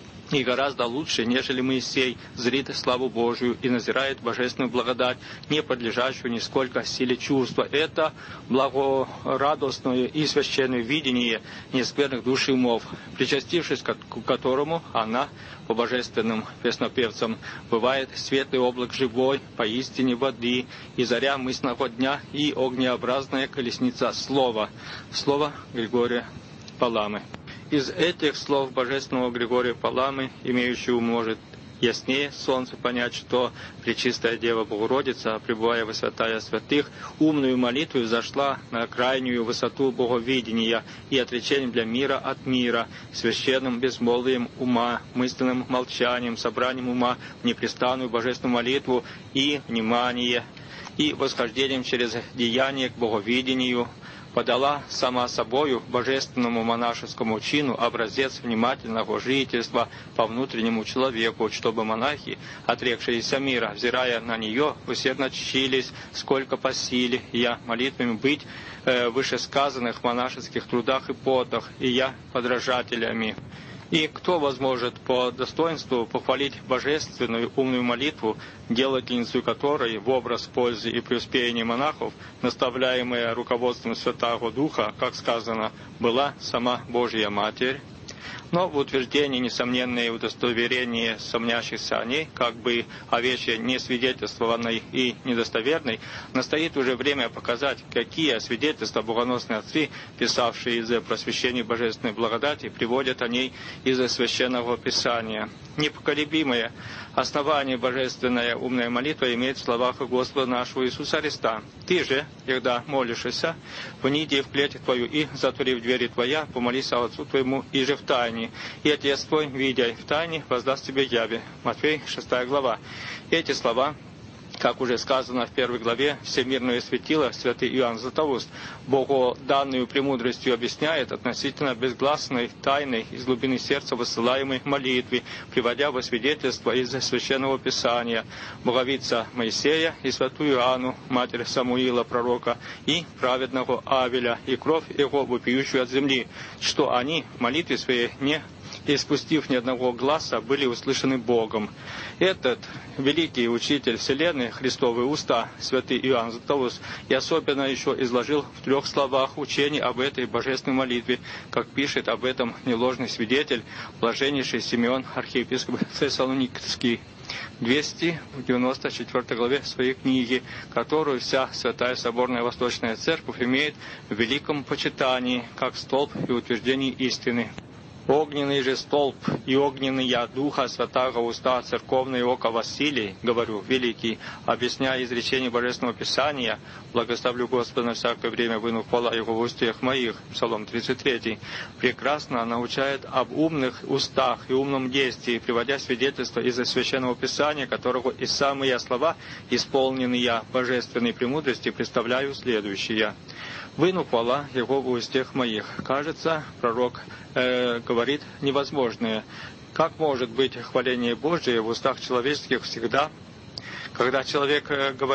и гораздо лучше, нежели Моисей, зрит славу Божию и назирает божественную благодать, не подлежащую нисколько силе чувства. Это благорадостное и священное видение нескверных душ и умов, причастившись к которому она, по божественным песнопевцам, бывает светлый облак живой, поистине воды, и заря мысленного дня, и огнеобразная колесница слова. Слово Григория Паламы. Из этих слов божественного Григория Паламы, имеющего может яснее солнце понять, что Пречистая Дева Богородица, пребывая во святая святых, умную молитву взошла на крайнюю высоту боговидения и отречением для мира от мира, священным безмолвием ума, мысленным молчанием, собранием ума в непрестанную божественную молитву и внимание, и восхождением через деяние к боговидению, подала сама собою божественному монашескому чину образец внимательного жительства по внутреннему человеку, чтобы монахи, отрекшиеся мира, взирая на нее, усердно чтились, сколько по силе, я молитвами быть э, в вышесказанных монашеских трудах и потах, и я подражателями. И кто возможет по достоинству похвалить божественную умную молитву, делательницу которой в образ пользы и преуспеяния монахов, наставляемая руководством Святаго Духа, как сказано, была сама Божья Матерь? Но в утверждении несомненное удостоверение сомнящихся о ней, как бы о вещи несвидетельствованной и недостоверной, настоит уже время показать, какие свидетельства богоносные отцы, писавшие из просвещения божественной благодати, приводят о ней из Священного Писания. Непоколебимое основание божественная умная молитва имеет в словах Господа нашего Иисуса Христа. «Ты же, когда молишься, вниди в клеть твою и, затворив двери твоя, помолись Отцу твоему и же в тайне, и Отец твой, видя в тайне, воздаст тебе яве». Матфей, шестая глава. Эти слова, как уже сказано в первой главе, всемирное светило святый Иоанн Златоуст Богу данную премудростью объясняет относительно безгласной, тайной из глубины сердца высылаемой молитвы, приводя во свидетельство из Священного Писания Боговица Моисея и святую Иоанну, матерь Самуила пророка, и праведного Авеля, и кровь его, вопиющую от земли, что они в молитве своей не и, спустив ни одного гласа, были услышаны Богом. Этот великий учитель Вселенной, Христовые уста, святый Иоанн Златоуст, и особенно еще изложил в трех словах учение об этой божественной молитве, как пишет об этом неложный свидетель, блаженнейший Симеон, архиепископ Фессалоникский, в двести девяносто четвёртой главе своей книги, которую вся Святая Соборная Восточная Церковь имеет в великом почитании, как столб и утверждение истины. Огненный же столб и огненный я Духа Святаго уста церковное око Василий, говорю, великий, объясняя изречение Божественного Писания, благословлю Господа на всякое время, выну хвала Его в устах моих, Псалом тридцать три, прекрасно научает об умных устах и умном действии, приводя свидетельство из Священного Писания, которого и самые слова, исполненные божественной премудрости, представляю следующие. «Выну хвала Его в устах моих». Кажется, пророк э, говорит невозможное. Как может быть хваление Божие в устах человеческих всегда, когда человек э, говорит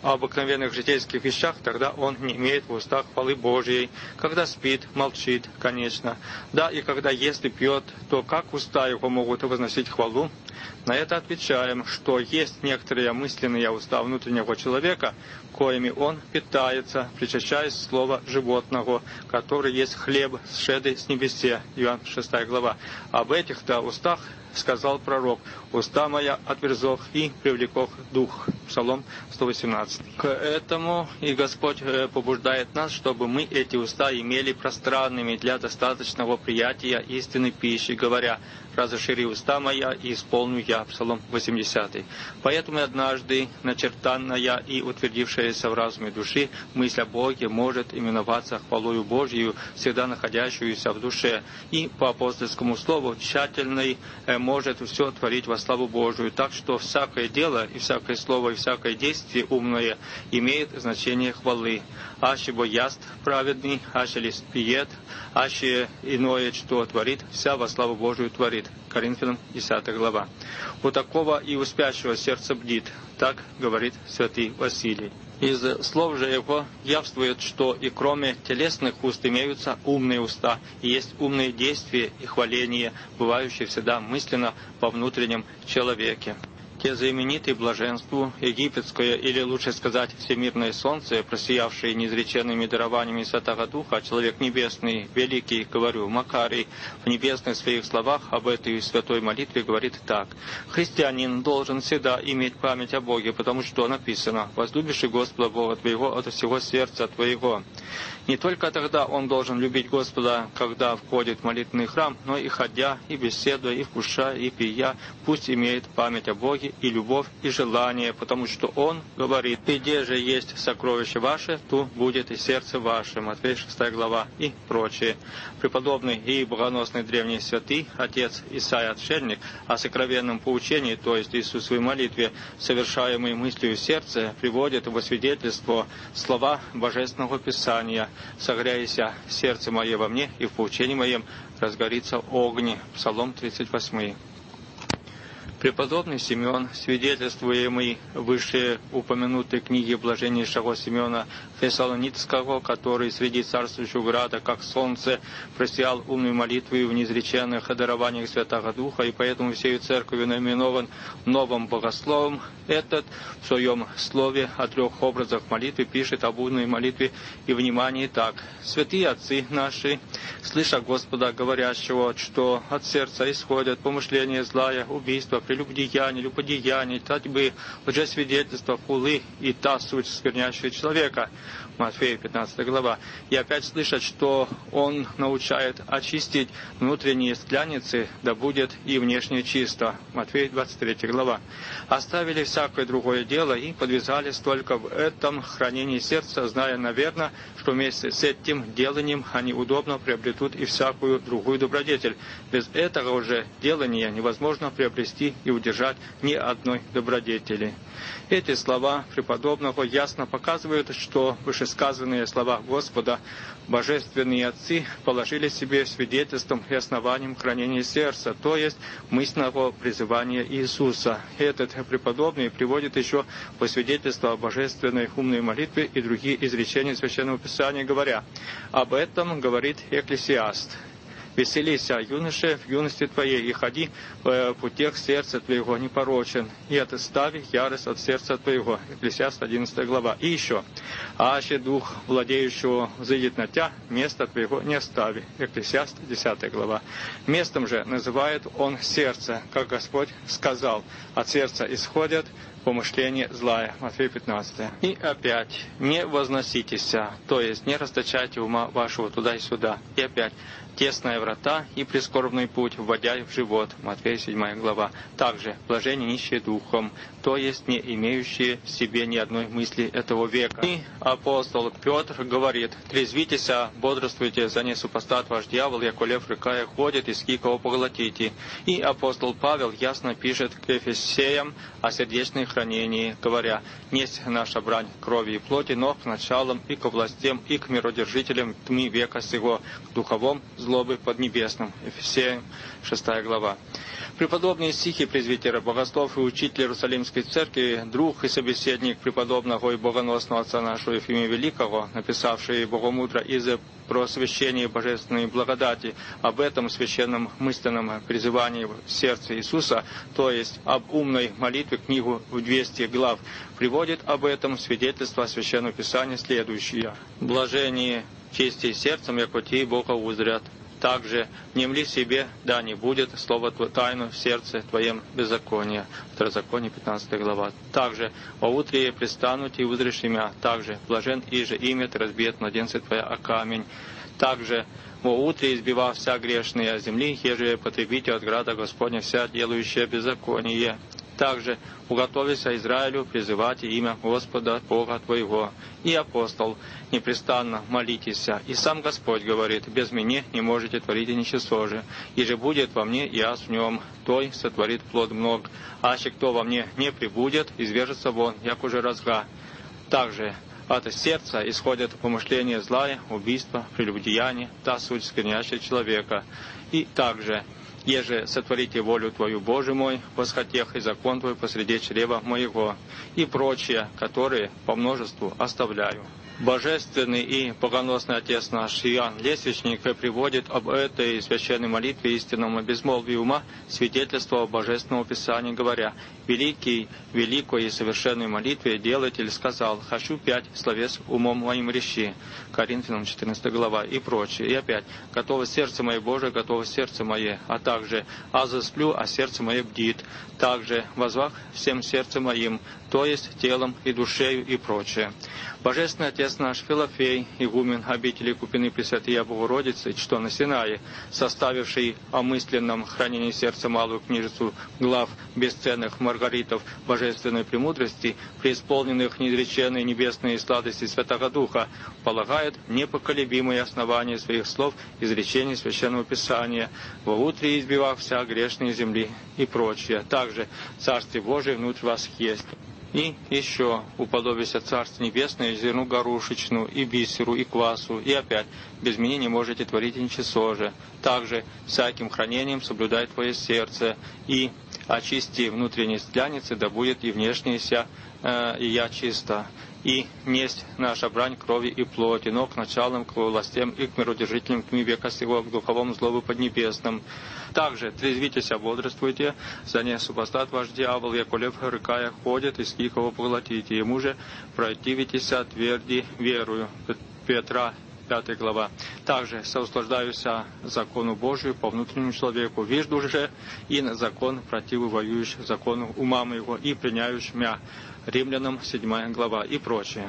о обыкновенных житейских вещах, тогда он не имеет в устах хвалы Божьей. Когда спит, молчит, конечно. Да, и когда ест и пьет, то как уста его могут возносить хвалу? На это отвечаем, что есть некоторые мысленные уста внутреннего человека, коими он питается, причащаясь слова животного, который есть хлеб, сшедый с небесе. Иоанн шестая глава. Об этих-то устах сказал пророк: «Уста моя отверзох и привлекох дух». Псалом сто восемнадцать. К этому и Господь побуждает нас, чтобы мы эти уста имели пространными для достаточного приятия истинной пищи, говоря: «Разошири уста моя, и исполню я». Псалом восьмидесятый. Поэтому однажды начертанная и утвердившаяся в разуме души мысль о Боге может именоваться хвалою Божьей, всегда находящуюся в душе, и по апостольскому слову тщательной может все творить во славу Божию, так что всякое дело и всякое слово и всякое действие умное имеет значение хвалы. Аще бояст праведный, аще лист пиет, аще иное, что творит, вся во славу Божию творит. Коринфянам десятая глава. У такого и у спящего сердце бдит, так говорит святый Василий. Из слов же его явствует, что и кроме телесных уст имеются умные уста, и есть умные действия и хваления, бывающие всегда мысленно во внутреннем человеке. Те знаменитые блаженству, египетское, или лучше сказать, всемирное солнце, просиявшее неизреченными дарованиями Святого Духа, человек небесный, великий, говорю, Макарий, в небесных своих словах об этой святой молитве говорит так: «Христианин должен всегда иметь память о Боге, потому что написано: возлюбишь Господа Бога твоего от всего сердца твоего». Не только тогда он должен любить Господа, когда входит в молитвенный храм, но и ходя, и беседуя, и вкушая, и пия, пусть имеет память о Боге, и любовь, и желание, потому что Он говорит: «Где же есть сокровище ваше, то будет и сердце ваше». Матфея шестая глава и прочее. Преподобный и богоносный древний святый отец Исаия Отшельник о сокровенном поучении, то есть Иисусовой молитве, совершаемой мыслью сердца, приводит во свидетельство слова Божественного Писания: «Согрейся сердце мое во мне, и в поучении моем разгорится огонь». Псалом тридцать восемь. Преподобный Симеон, свидетельствуемый в выше упомянутой книге блаженнейшего Симеона Фессалоницкого, который среди царствующего града, как солнце, просиял умной молитвой в неизреченных дарованиях Святого Духа, и поэтому всею церковью наименован новым богословом, этот в своем слове о трех образах молитвы пишет об умной молитве и внимании так: «Святые отцы наши, слыша Господа, говорящего, что от сердца исходят помышления злая, убийства, прелюбодеяния, любодеяния, татьбы, лжесвидетельства, хулы и та суть, сквернящая человека». Матфея пятнадцатая глава. И опять слышать, что Он научает очистить внутренние скляницы, да будет и внешнее чисто. Матфея двадцать третья глава. Оставили всякое другое дело и подвязались только в этом хранении сердца, зная, наверное, что вместе с этим деланием они удобно приобретут и всякую другую добродетель. Без этого уже делания невозможно приобрести и удержать ни одной добродетели. Эти слова преподобного ясно показывают, что вышесказанные слова Господа божественные отцы положили себе свидетельством и основанием хранения сердца, то есть мысленного призывания Иисуса. Этот преподобный приводит еще по свидетельству о божественной умной молитве и другие изречения Священного Писания, говоря: «Об этом говорит Экклесиаст. Веселися, юноше, в юности твоей, и ходи в путях сердца твоего непорочен, и отстави ярость от сердца твоего». Экклесиаст одиннадцатая глава. И еще: «Аще дух владеющего взыдет на тебя, место твоего не остави». Экклесиаст десятая глава. Местом же называет он сердце, как Господь сказал: «От сердца исходят помышление злая». Матфея пятнадцатая. И опять: «Не возноситесь, то есть не расточайте ума вашего туда и сюда». И опять: «Тесная врата и прискорбный путь, вводя в живот». Матфея седьмая глава. Также: «Блажение нищие духом, то есть не имеющие в себе ни одной мысли этого века». И апостол Петр говорит: «Трезвитесь, бодрствуйте, за не супостат ваш дьявол, яко лев рыкая ходит, иски кого поглотите». И апостол Павел ясно пишет к Ефесеям о сердечных хранении, говоря: «Несть наша брань крови и плоти, но к началам и к властям, и к миродержителям тьмы века сего, к духовом злобы поднебесным». Ефесеям шестая глава. Преподобный стихи презвитера, богослов и учитель Иерусалимской церкви, друг и собеседник преподобного и богоносного отца нашего Ефимия Великого, написавший богомудро из просвещения божественной благодати об этом священном мысленном призывании в сердце Иисуса, то есть об умной молитве, книгу в двести глав, приводит об этом свидетельство Священного Писания следующее: «Блажение чести сердцем, яко те Бога узрят. Также внемли себе, да не будет слово тайну в сердце твоем беззакония». Второзаконие, пятнадцатая глава. «Также во утре престанут и узришь имя. Также блажен иже имя ты разбиет младенца твоя о камень. Также во утре избива вся грешная земли, еже потребите от града Господня вся делающая беззаконие. Также уготовися Израилю призывать имя Господа Бога твоего. И апостол: непрестанно молитесь. И сам Господь говорит: без меня не можете творить и ничего же. И же будет во мне, и аз в нем, той сотворит плод много. Аще кто во мне не прибудет, извержется вон, як уже разга. Также от сердца исходят помышления злая, убийство, прелюбодеяние, та суть сквернящая человека. И также: еже сотворите волю Твою, Боже мой, восхотех и закон Твой посреди чрева моего», и прочие, которые по множеству оставляю. Божественный и богоносный отец наш Иоанн Лесвичник приводит об этой священной молитве истинному безмолвию ума свидетельство Божественного Писания, говоря: «Великий, великой и совершенной молитве делатель сказал: хочу пять словес умом моим речи». Коринфянам четырнадцатая глава и прочее. И опять: «Готово сердце мое, Боже, готово сердце мое», а также: «А засплю, а сердце мое бдит». Также: «Возвах всем сердцем моим», то есть телом и душею и прочее. Божественный Отец наш Филофей, игумен обители Купины Пресвятая Богородицы, что на Синае, составивший о мысленном хранении сердца малую книжицу глав бесценных маргаритов божественной премудрости, преисполненных неизреченной небесной сладости Святого Духа, полагает непоколебимые основания своих слов изречений Священного Писания: «Во утре избивав вся грешные земли» и прочее. Также: «Царствие Божие внутрь вас есть». И еще: «Уподобися Царствие Небесное зерну горушечну, и бисеру, и квасу». И опять: «Без меня не можете творить ничего же». Также: «Всяким хранением соблюдай твое сердце, и очисти внутренние стляницы, да будет и внешняя ся, э, и я чисто. И несть наша брань крови и плоти, но к началам, к властям и к миродержителям тьмы века сего, к духовому злобу поднебесным. Также трезвитесь, бодрствуйте, за не супостат ваш дьявол, яко лев рыкая ходит, и ских его поглотите. Ему же противитесь тверди верую». Петра, пятая глава. Также: «Соуслаждаюсь закону Божию по внутреннему человеку, вижду же и на закон противу воюющий закону ума моего и приняющий мя». Римлянам, седьмая глава и прочее.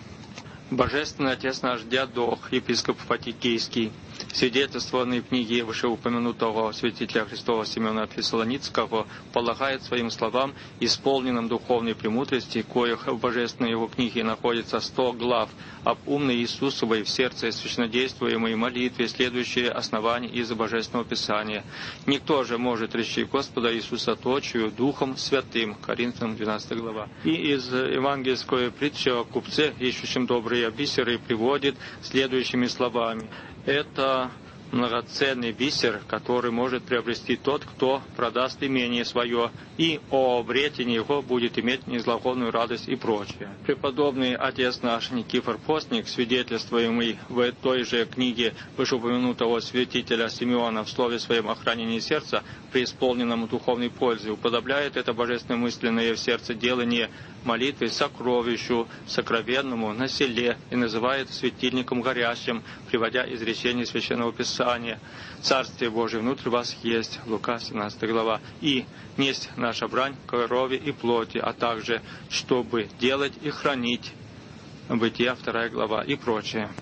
Божественный Отец наш Диадох, епископ Фатикийский, свидетельствованный в книге вышеупомянутого святителя Христова Симеона Фессалоницкого, полагает своим словам, исполненным духовной премудрости, коих в божественной его книге находится сто глав, об умной Иисусовой в сердце священнодействуемой молитве следующие основания из Божественного Писания. «Никто же может речи Господа Иисуса точию Духом Святым». Коринфянам, двенадцатая глава. И из евангельской притчи о купце, ищущем добрые бисеры, приводит следующими словами: «Это многоценный бисер, который может приобрести тот, кто продаст имение свое, и о обретении его будет иметь незлоходную радость» и прочее. Преподобный отец наш Никифор Постник, свидетельствуемый в той же книге вышеупомянутого святителя Симеона в слове своем о хранении сердца, преисполненном духовной пользы, уподобляет это божественное мысленное в сердце делание молитвы сокровищу сокровенному на селе и называет светильником горящим, приводя изречение Священного Писания: «Царствие Божие внутрь вас есть». Лука, семнадцатая глава. И несть наша брань крови и плоти, а также чтобы делать и хранить. Бытия, вторая глава и прочее.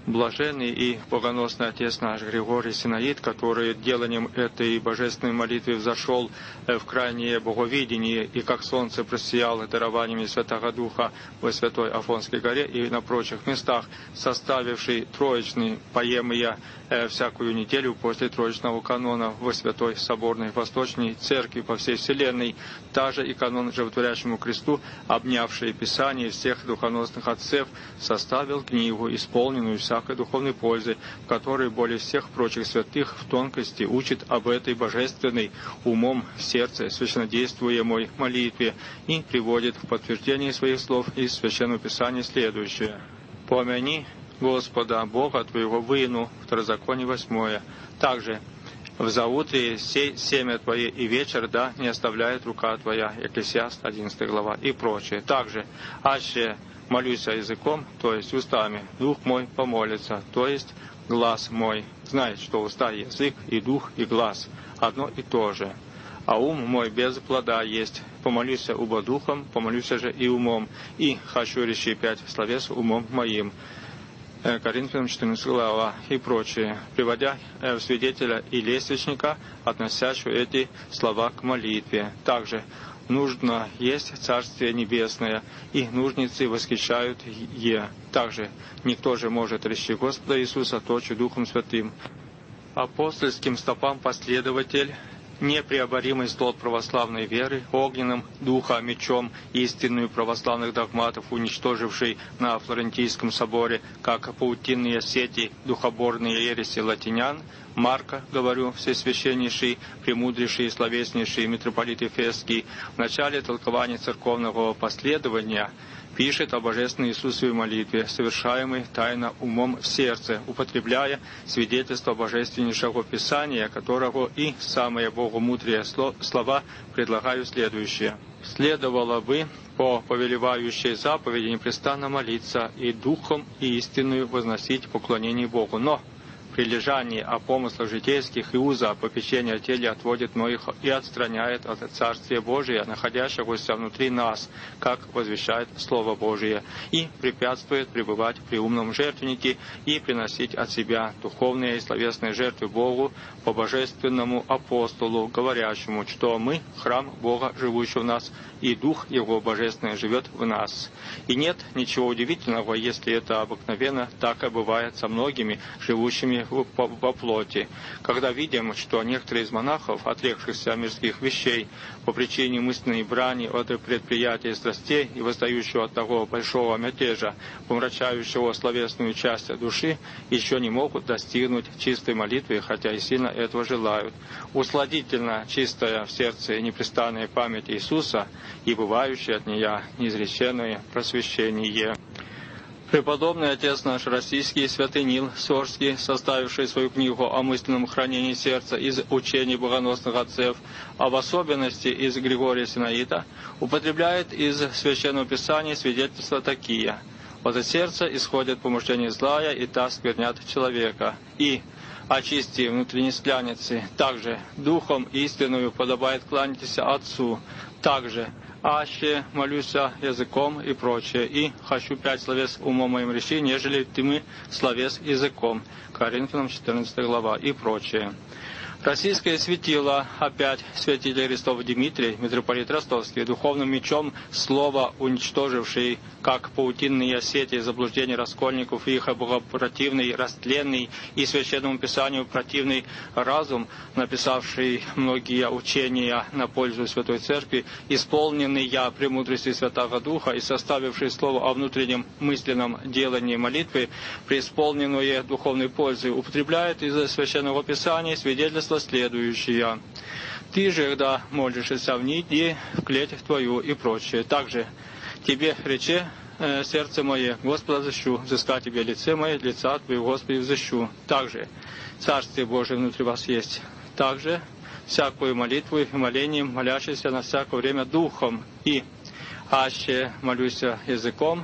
Блаженный и богоносный отец наш Григорий Синаид, который деланием этой божественной молитвы взошел в крайнее боговидение и как солнце просиял дарованиями Святого Духа во Святой Афонской горе и на прочих местах, составивший троечный поемы всякую неделю после троечного канона во Святой Соборной Восточной Церкви по всей Вселенной, та же и канон Животворящему Кресту, обнявший Писание всех духоносных отцев, составил книгу, исполненную всякой духовной пользы, в которой более всех прочих святых в тонкости учит об этой божественной умом в сердце священнодействуемой молитве и приводит в подтверждение своих слов из Священного Писания следующее. «Помяни Господа Бога твоего выну», Второзаконие восьмое. Также «В заутре сей семя твое и вечер, да не оставляет рука твоя», Екклесиаст, одиннадцатая глава, и прочее. Также «Аще молюся языком», то есть устами, дух мой помолится, то есть глаз мой. Знает, что уста и язык, и дух, и глаз одно и то же. А ум мой без плода есть. Помолюся убо духом, помолюся же и умом, и хочу речи пять словес умом моим. Коринфянам четырнадцатая глава и прочее, приводя в свидетеля и лествичника, относящего эти слова к молитве. Также нужно есть Царствие Небесное, и нужницы восхищают Е. Также никто же может речи Господа Иисуса точи Духом Святым. Апостольским стопам последователь, непреоборимый столб православной веры, огненным духа мечом истинную православных догматов, уничтоживший на Флорентийском соборе, как паутинные сети, духоборные ереси латинян, Марка, говорю, всесвященнейший, премудрейший и словеснейший митрополит Ефесский, в начале толкования церковного последования пишет о Божественной Иисусовой молитве, совершаемой тайно умом в сердце, употребляя свидетельство Божественнейшего Писания, которого и самые богомудрые слова предлагаю следующее. «Следовало бы по повелевающей заповеди непрестанно молиться и духом и истинную возносить поклонение Богу, но прилежание о помыслах житейских и уза попечения о теле отводит многих и отстраняет от Царствия Божия, находящегося внутри нас, как возвещает Слово Божие, и препятствует пребывать при умном жертвеннике и приносить от себя духовные и словесные жертвы Богу по божественному апостолу, говорящему, что мы — храм Бога, живущего в нас, и Дух Его Божественный живет в нас. И нет ничего удивительного, если это обыкновенно так и бывает со многими живущими во плоти, когда видим, что некоторые из монахов, отрекшихся мирских вещей по причине мысленной брани от предприятий страстей и восстающего от того большого мятежа, помрачающего словесную часть души, еще не могут достигнуть чистой молитвы, хотя и сильно этого желают. Усладительно чистая в сердце непрестанная память Иисуса и бывающее от нее неизреченное просвещение. Преподобный отец наш российский, святый Нил Сорский, составивший свою книгу о мысленном хранении сердца из учений богоносных отцев, а в особенности из Григория Синаида, употребляет из Священного Писания свидетельства такие: «От сердца исходит помышление злая, и та сквернят человека». И «Очисти внутренней скляницы». Также «Духом истинную подобает кланяться Отцу». Также «Аще молюся языком» и прочее. И «Хочу пять словес умом моим речи, нежели ты мы словес языком». Коринфянам четырнадцатая глава и прочее. Российское светило, опять святитель Христов Дмитрий, митрополит Ростовский, духовным мечом слова уничтоживший, как паутинные сети заблуждений раскольников и их богопротивный, растленный и Священному Писанию противный разум, написавший многие учения на пользу Святой Церкви, исполненный я премудрости Святого Духа и составивший слово о внутреннем мысленном делании молитвы, преисполненное духовной пользы, употребляет из Священного Писания свидетельство следующее: «Ты же, когда молишься, вниди в клеть твою» и прочее. Также «Тебе рече э, сердце мое, Господа взыщу, взыска тебе лице мое, лица твоего, Господи, взыщу». Также «Царствие Божие внутри вас есть». Также «Всякую молитву и молением, молящийся на всякое время духом». И «Аще молюся языком»,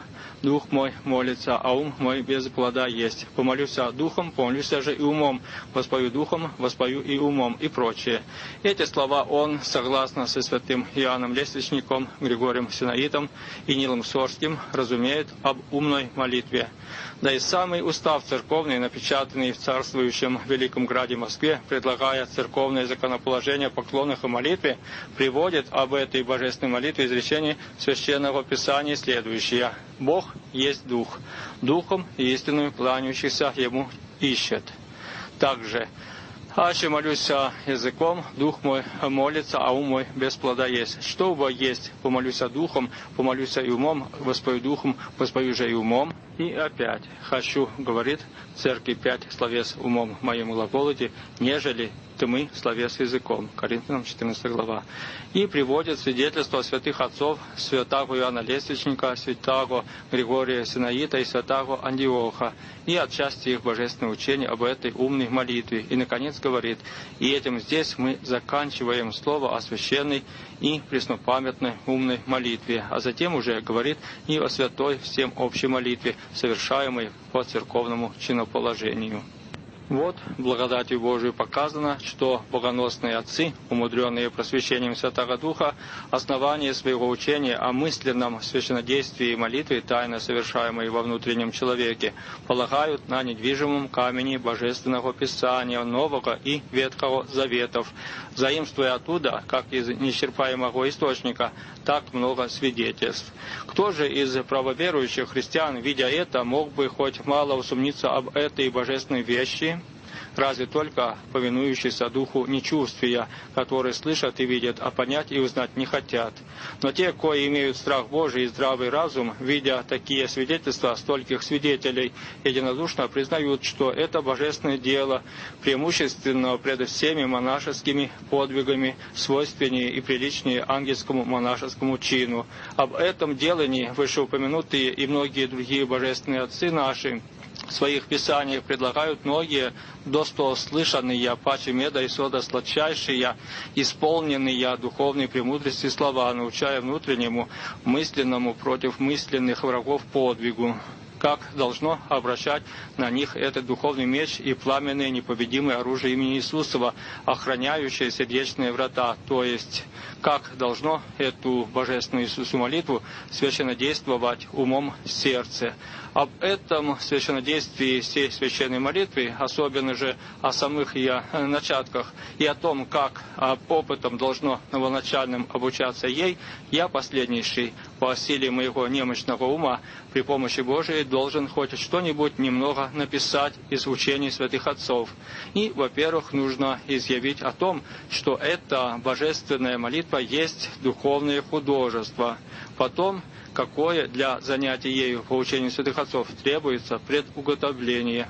дух мой молится, а ум мой без плода есть. Помолюся духом, помолюся же и умом, воспою духом, воспою и умом, и прочее. Эти слова он, согласно со святым Иоанном Лествичником, Григорием Синаитом и Нилом Сорским, разумеет об умной молитве. Да и самый устав церковный, напечатанный в царствующем Великом Граде Москве, предлагая церковное законоположение о поклонах и молитве, приводит об этой божественной молитве изречение Священного Писания следующее: «Бог есть Дух, Духом истинную кланяющихся Ему ищет». Также: «Аще молюся языком, дух мой молится, а ум мой без плода есть. Что оба есть? Помолюся духом, помолюся и умом, воспою духом, воспою же и умом». И опять: «Хочу, — говорит церкви, — пять словес умом моим глаголоти, нежели тьмы словес языком». Коринфянам четырнадцатая глава. И приводит свидетельство святых отцов, святаго Иоанна Лествичника, святаго Григория Синаита и святаго Антиоха, и отчасти их божественное учение об этой умной молитве. И, наконец, говорит: «И этим здесь мы заканчиваем слово о священной и преснопамятной умной молитве». А затем уже говорит и о святой всем общей молитве, совершаемой по церковному чиноположению. Вот благодатью Божией показано, что богоносные отцы, умудренные просвещением Святого Духа, основание своего учения о мысленном священнодействии и молитве, тайно совершаемой во внутреннем человеке, полагают на недвижимом камне Божественного Писания Нового и Ветхого Заветов, заимствуя оттуда, как из неисчерпаемого источника, так много свидетельств. Кто же из правоверующих христиан, видя это, мог бы хоть мало усомниться об этой божественной вещи? Разве только повинующиеся духу нечувствия, которые слышат и видят, а понять и узнать не хотят. Но те, кои имеют страх Божий и здравый разум, видя такие свидетельства стольких свидетелей, единодушно признают, что это божественное дело, преимущественно пред всеми монашескими подвигами, свойственнее и приличнее ангельскому монашескому чину. Об этом делании вышеупомянутые и многие другие божественные отцы наши в своих писаниях предлагают многие достослышанные, паче меда и сода сладчайшие, исполненные духовной премудрости слова, научая внутреннему, мысленному против мысленных врагов подвигу, как должно обращать на них этот духовный меч и пламенное непобедимое оружие имени Иисусова, охраняющее сердечные врата, то есть как должно эту божественную Иисусу молитву священнодействовать умом сердце. Об этом священнодействии всей священной молитвы, особенно же о самых ее начатках и о том, как опытом должно новоначальным обучаться ей, я, последнейший, по силе моего немощного ума, при помощи Божией должен хоть что-нибудь немного написать из учений святых отцов. И, во-первых, нужно изъявить о том, что эта божественная молитва есть духовное художество. Потом, какое для занятия ею по учению святых отцов требуется предуготовление.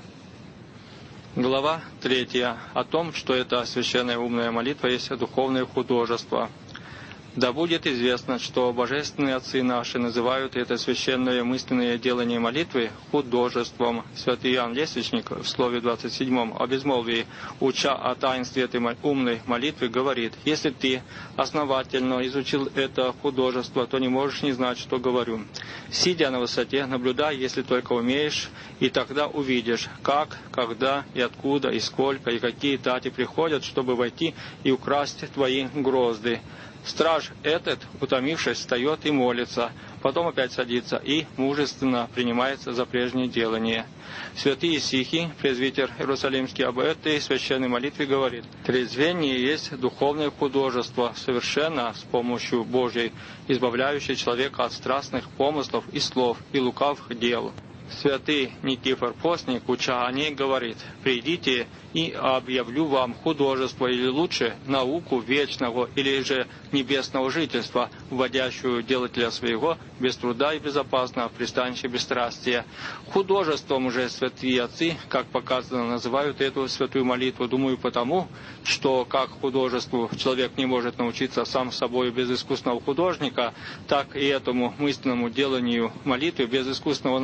Глава третья. О том, что эта священная умная молитва есть духовное художество. Да будет известно, что божественные отцы наши называют это священное мысленное делание молитвы художеством. Святый Иоанн Лествичник в слове двадцать седьмом о безмолвии, уча о таинстве этой умной молитвы, говорит: «Если ты основательно изучил это художество, то не можешь не знать, что говорю. Сидя на высоте, наблюдай, если только умеешь, и тогда увидишь, как, когда и откуда, и сколько, и какие тати приходят, чтобы войти и украсть твои грозды. Страж этот, утомившись, встает и молится, потом опять садится и мужественно принимается за прежнее делание». Святый Исихий, презвитер Иерусалимский, об этой священной молитве говорит: «Трезвение есть духовное художество, совершенно с помощью Божьей, избавляющее человека от страстных помыслов и слов и лукавых дел». Святый Никифор Постник, уча о ней, говорит: «Придите и объявлю вам художество, или лучше науку вечного или же небесного жительства, вводящую делателя своего без труда и безопасно в пристанище бесстрастия». Художеством же святые отцы, как показано, называют эту святую молитву, думаю, потому, что как художеству человек не может научиться сам собой без искусного художника, так и этому мысленному деланию молитвы без искусного наставника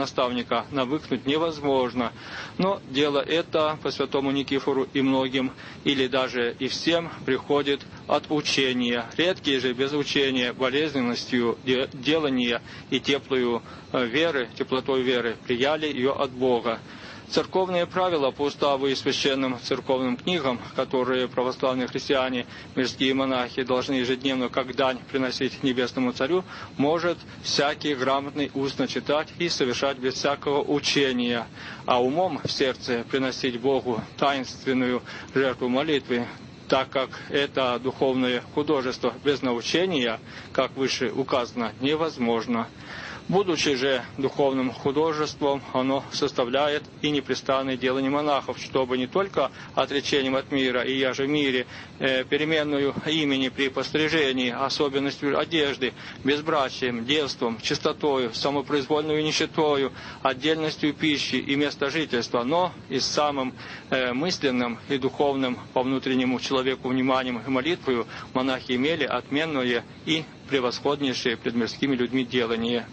человека навыкнуть невозможно. Но дело это по святому Никифору и многим, или даже и всем, приходит от учения. Редкие же без учения, болезненностью делания и теплою веры, теплотой веры, прияли ее от Бога. Церковные правила по уставу и священным церковным книгам, которые православные христиане, мирские монахи должны ежедневно как дань приносить небесному царю, может всякий грамотный устно читать и совершать без всякого учения, а умом в сердце приносить Богу таинственную жертву молитвы, так как это духовное художество без научения, как выше указано, невозможно. Будучи же духовным художеством, оно составляет и непрестанное делание монахов, чтобы не только отречением от мира и я же в мире, э, переменную имени при пострижении, особенностью одежды, безбрачием, девством, чистотою, самопроизвольную нищетою, отдельностью пищи и места жительства, но и самым э, мысленным и духовным по внутреннему человеку вниманием и молитвою монахи имели отменное и превосходнейшее пред мирскими людьми делание.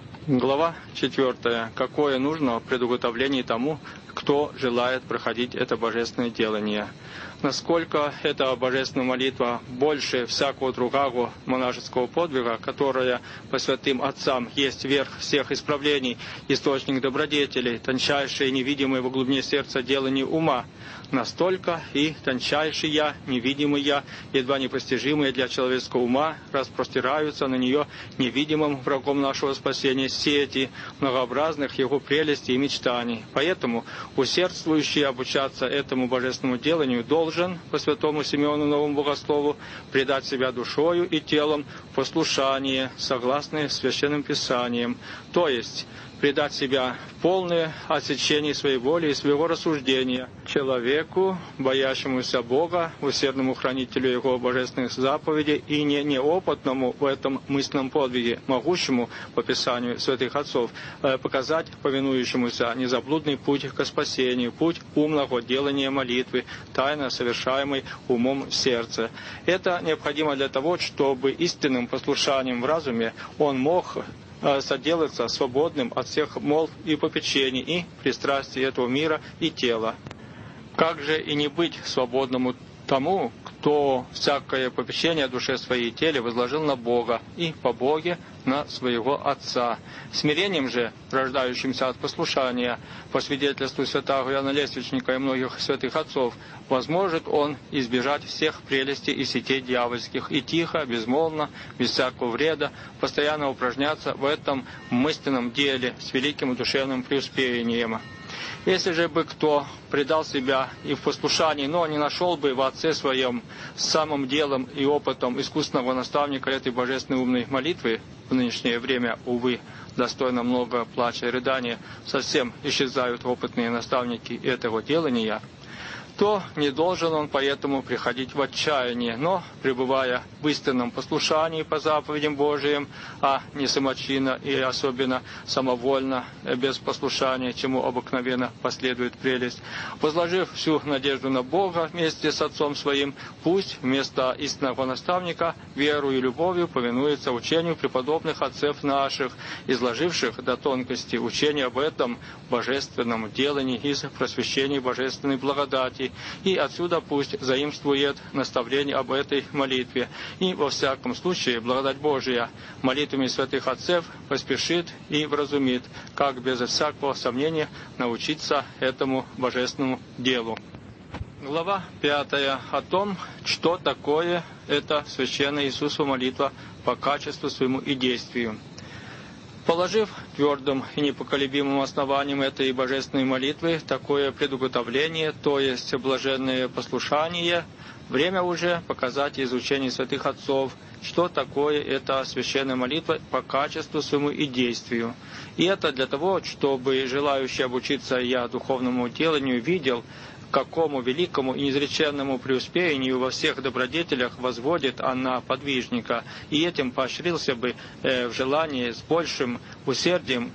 Глава четвертая. Какое нужно предуготовление тому, кто желает проходить это божественное делание. Насколько эта божественная молитва больше всякого другого монашеского подвига, которая по святым отцам есть верх всех исправлений, источник добродетелей, тончайшее и невидимое во глубине сердца делание ума, настолько и тончайшие, невидимые, едва непостижимые для человеческого ума распростираются на нее невидимым врагом нашего спасения сети многообразных его прелестей и мечтаний. Поэтому усердствующий обучаться этому божественному деланию должен по святому Симеону Новому Богослову предать себя душою и телом в послушание, согласно священным писаниям, то есть предать себя в полное отсечение своей воли и своего рассуждения человеку, боящемуся Бога, усердному хранителю Его божественных заповедей и не неопытному в этом мысленном подвиге, могущему, по Писанию святых отцов, показать повинующемуся незаблудный путь к спасению, путь умного делания молитвы, тайно совершаемый умом в сердце. Это необходимо для того, чтобы истинным послушанием в разуме он мог соделаться свободным от всех мол и попечений и пристрастий этого мира и тела. Как же и не быть свободному тому, кто всякое попечение о душе своей и теле возложил на Бога и по Боге на своего Отца. Смирением же, рождающимся от послушания, по свидетельству святого Иоанна Лествичника и многих святых отцов, возможет он избежать всех прелестей и сетей дьявольских и тихо, безмолвно, без всякого вреда, постоянно упражняться в этом мысленном деле с великим душевным преуспеянием. Если же бы кто предал себя и в послушании, но не нашел бы в Отце Своем самым делом и опытом искусного наставника этой божественной умной молитвы, в нынешнее время, увы, достойно много плача и рыдания, совсем исчезают опытные наставники этого делания, то не должен он поэтому приходить в отчаяние, но, пребывая в истинном послушании по заповедям Божиим, а не самочинно и особенно самовольно, без послушания, чему обыкновенно последует прелесть, возложив всю надежду на Бога вместе с Отцом Своим, пусть вместо истинного наставника верою и любовью повинуется учению преподобных отцев наших, изложивших до тонкости учение об этом божественном делании из просвещения божественной благодати, и отсюда пусть заимствует наставление об этой молитве. И во всяком случае, благодать Божия молитвами святых отцев поспешит и вразумит, как без всякого сомнения научиться этому божественному делу. Глава пятая о том, что такое эта священная Иисусова молитва по качеству своему и действию. Положив твердым и непоколебимым основанием этой божественной молитвы такое предуготовление, то есть блаженное послушание, время уже показать изучение святых отцов, что такое эта священная молитва по качеству своему и действию. И это для того, чтобы желающий обучиться я духовному деланию видел, какому великому и неизреченному преуспеянию во всех добродетелях возводит она подвижника, и этим поощрился бы э, в желании с большим усердием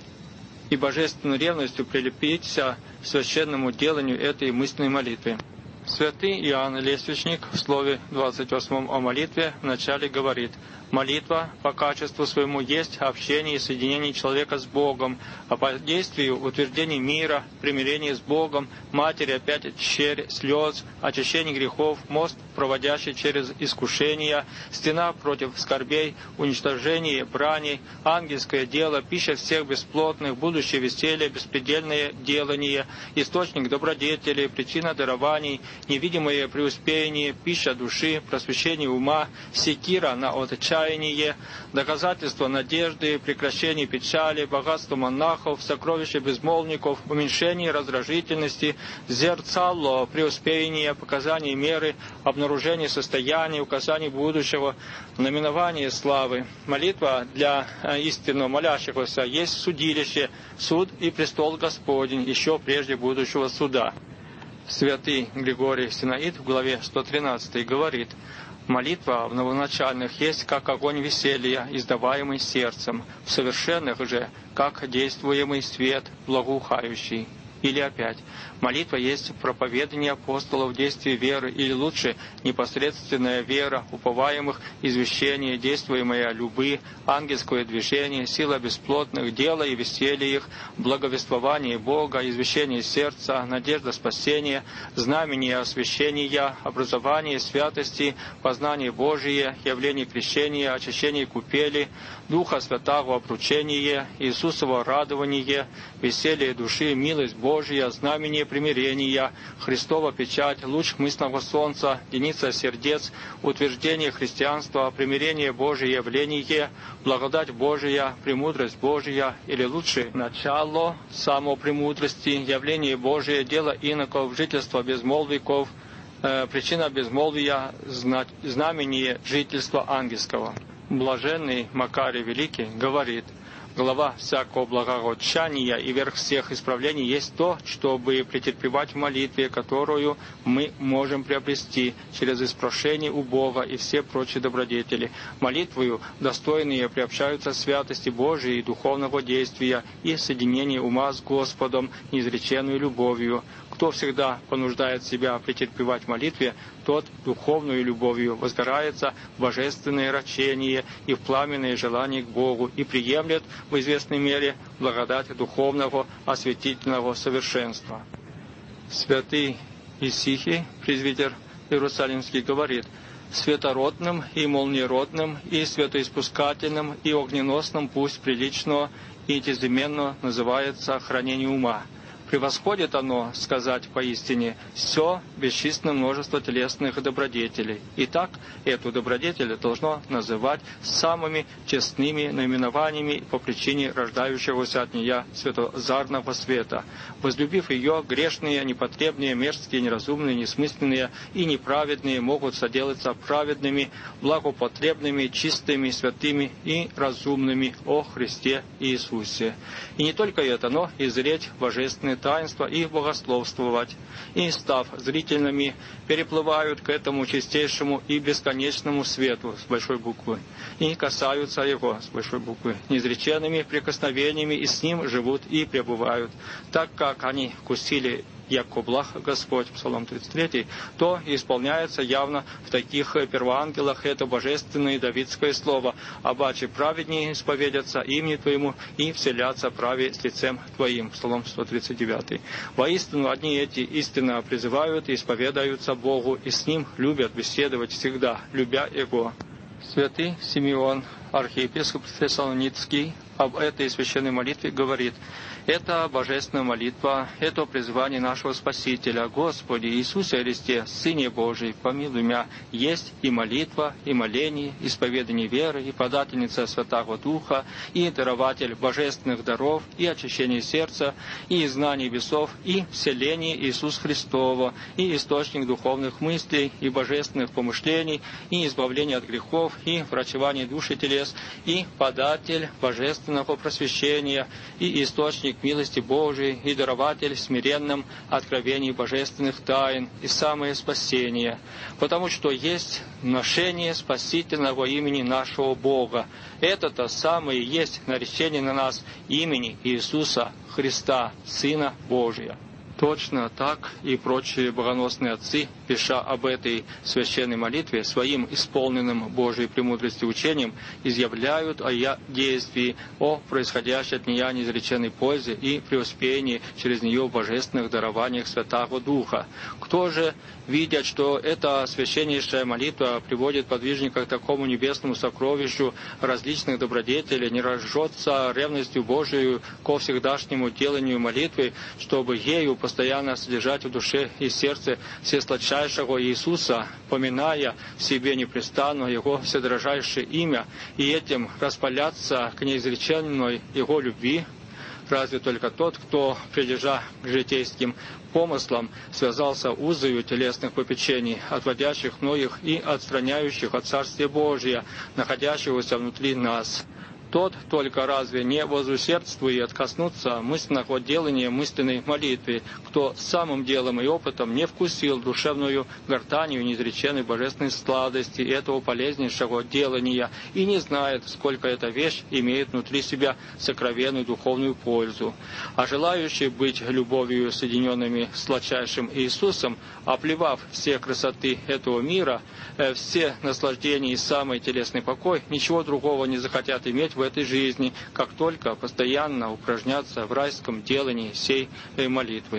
и божественной ревностью прилепиться к священному деланию этой мысленной молитвы. Святый Иоанн Лествичник в слове двадцать восьмом о молитве вначале говорит: Молитва по качеству своему есть общение и соединение человека с Богом, а по действию утверждение мира, примирение с Богом, матери опять черь слез, очищение грехов, мост, проводящий через искушения, стена против скорбей, уничтожение брани, ангельское дело, пища всех бесплотных, будущее веселье, беспредельное делание, источник добродетели, причина дарований, невидимое преуспеяние, пища души, просвещение ума, секира на отчаяние, доказательство надежды, прекращение печали, богатство монахов, сокровища безмолвников, уменьшение раздражительности, зерцало преуспеяние, показания меры, обнаружение состояния, указание будущего, наименование славы. Молитва для истинно молящегося есть судилище, суд и престол Господень, еще прежде будущего суда. Святый Григорий Синаид в главе сто тринадцатой говорит: «Молитва в новоначальных есть как огонь веселья, издаваемый сердцем, в совершенных же, как действуемый свет, благоухающий». Или опять, молитва есть проповедание апостолов в действии веры, или лучше, непосредственная вера, уповаемых, извещение, действуемая любы, ангельское движение, сила бесплотных, дело и веселье их, благовествование Бога, извещение сердца, надежда спасения, знамение освящения, образование святости, познание Божие, явление крещения, очищение купели, Духа Святаго обручение, Иисусово радование, веселье души, милость Божия, знамение примирения, Христова печать, луч мысленного солнца, деница сердец, утверждение христианства, примирение Божие явление, благодать Божия, премудрость Божия, или лучше начало самопремудрости, явление Божие, дело иноков, жительство безмолвиков, э, причина безмолвия, знамение жительства ангельского. Блаженный Макарий Великий говорит: глава всякого благородчания и верх всех исправлений есть то, чтобы претерпевать в молитве, которую мы можем приобрести через испрошение у Бога и все прочие добродетели. Молитвою достойные приобщаются святости Божией и духовного действия и соединения ума с Господом неизреченную любовью. Кто всегда понуждает себя претерпевать в молитве, тот духовную любовью возгорается в божественное рачение и в пламенное желание к Богу и приемлет в известной мере благодать духовного осветительного совершенства. Святый Исихий, презвитер Иерусалимский, говорит: «Светородным и молниеродным, и светоиспускательным, и огненосным пусть прилично и теземенно называется хранение ума. Превосходит оно, сказать поистине, все бесчисленное множество телесных добродетелей. Итак, эту добродетель должно называть самыми честными наименованиями по причине рождающегося от нее светозарного света. Возлюбив ее, грешные, непотребные, мерзкие, неразумные, несмысленные и неправедные могут соделаться праведными, благопотребными, чистыми, святыми и разумными о Христе Иисусе. И не только это, но и зреть божественные таинства и богословствовать, и, став зрительными, переплывают к этому чистейшему и бесконечному свету с большой буквы, и касаются его с большой буквы, неизреченными прикосновениями, и с ним живут и пребывают, так как они вкусили яко благ Господь, Псалом тридцать три, то исполняется явно в таких первоангелах это божественное давидское слово: «Обаче праведнее исповедятся имени Твоему и вселятся праве с лицем Твоим». Псалом сто тридцать девять. Воистину, одни эти истинно призывают и исповедаются Богу, и с Ним любят беседовать всегда, любя Его. Святый Симеон, архиепископ Фессалоницкий, об этой священной молитве говорит: «Это божественная молитва, это призвание нашего Спасителя, Господи Иисусе Христе, Сыне Божий, помилуй меня, есть и молитва, и моление, исповедание веры, и подательница Святаго Духа, и дарователь божественных даров, и очищение сердца, и знание весов, и вселение Иисус Христова, и источник духовных мыслей, и божественных помышлений, и избавление от грехов, и врачевание души телес, и податель божественного просвещения, и источник милости Божией, и дарователь смиренным откровений божественных тайн, и самое спасение, потому что есть ношение спасительного имени нашего Бога. Это-то самое есть наречение на нас имени Иисуса Христа, Сына Божия». Точно так и прочие богоносные отцы, пиша об этой священной молитве, своим исполненным Божией премудрости учением, изъявляют о действии, о происходящей от нее неизреченной пользе и преуспеянии через нее в божественных дарованиях Святаго Духа. Кто же, видя, что эта священнейшая молитва приводит подвижника к такому небесному сокровищу различных добродетелей, не разжжется ревностью Божией ко всегдашнему деланию молитвы, чтобы ею постоянно содержать в душе и сердце всесладчайшего Иисуса, поминая в себе непрестанно Его вседорожайшее имя, и этим распаляться к неизреченной Его любви? Разве только тот, кто, прилежа к житейским помыслам, связался узою телесных попечений, отводящих многих и отстраняющих от Царствия Божия, находящегося внутри нас. Тот только разве не возусердствует коснуться мысленного делания мысленной молитвы, кто самым делом и опытом не вкусил душевную гортанью неизреченной божественной сладости этого полезнейшего делания и не знает, сколько эта вещь имеет внутри себя сокровенную духовную пользу. А желающий быть любовью соединенными с сладчайшим Иисусом, оплевав все красоты этого мира, все наслаждения и самый телесный покой, ничего другого не захотят иметь в этой жизни, как только постоянно упражняться в райском делании сей молитвы.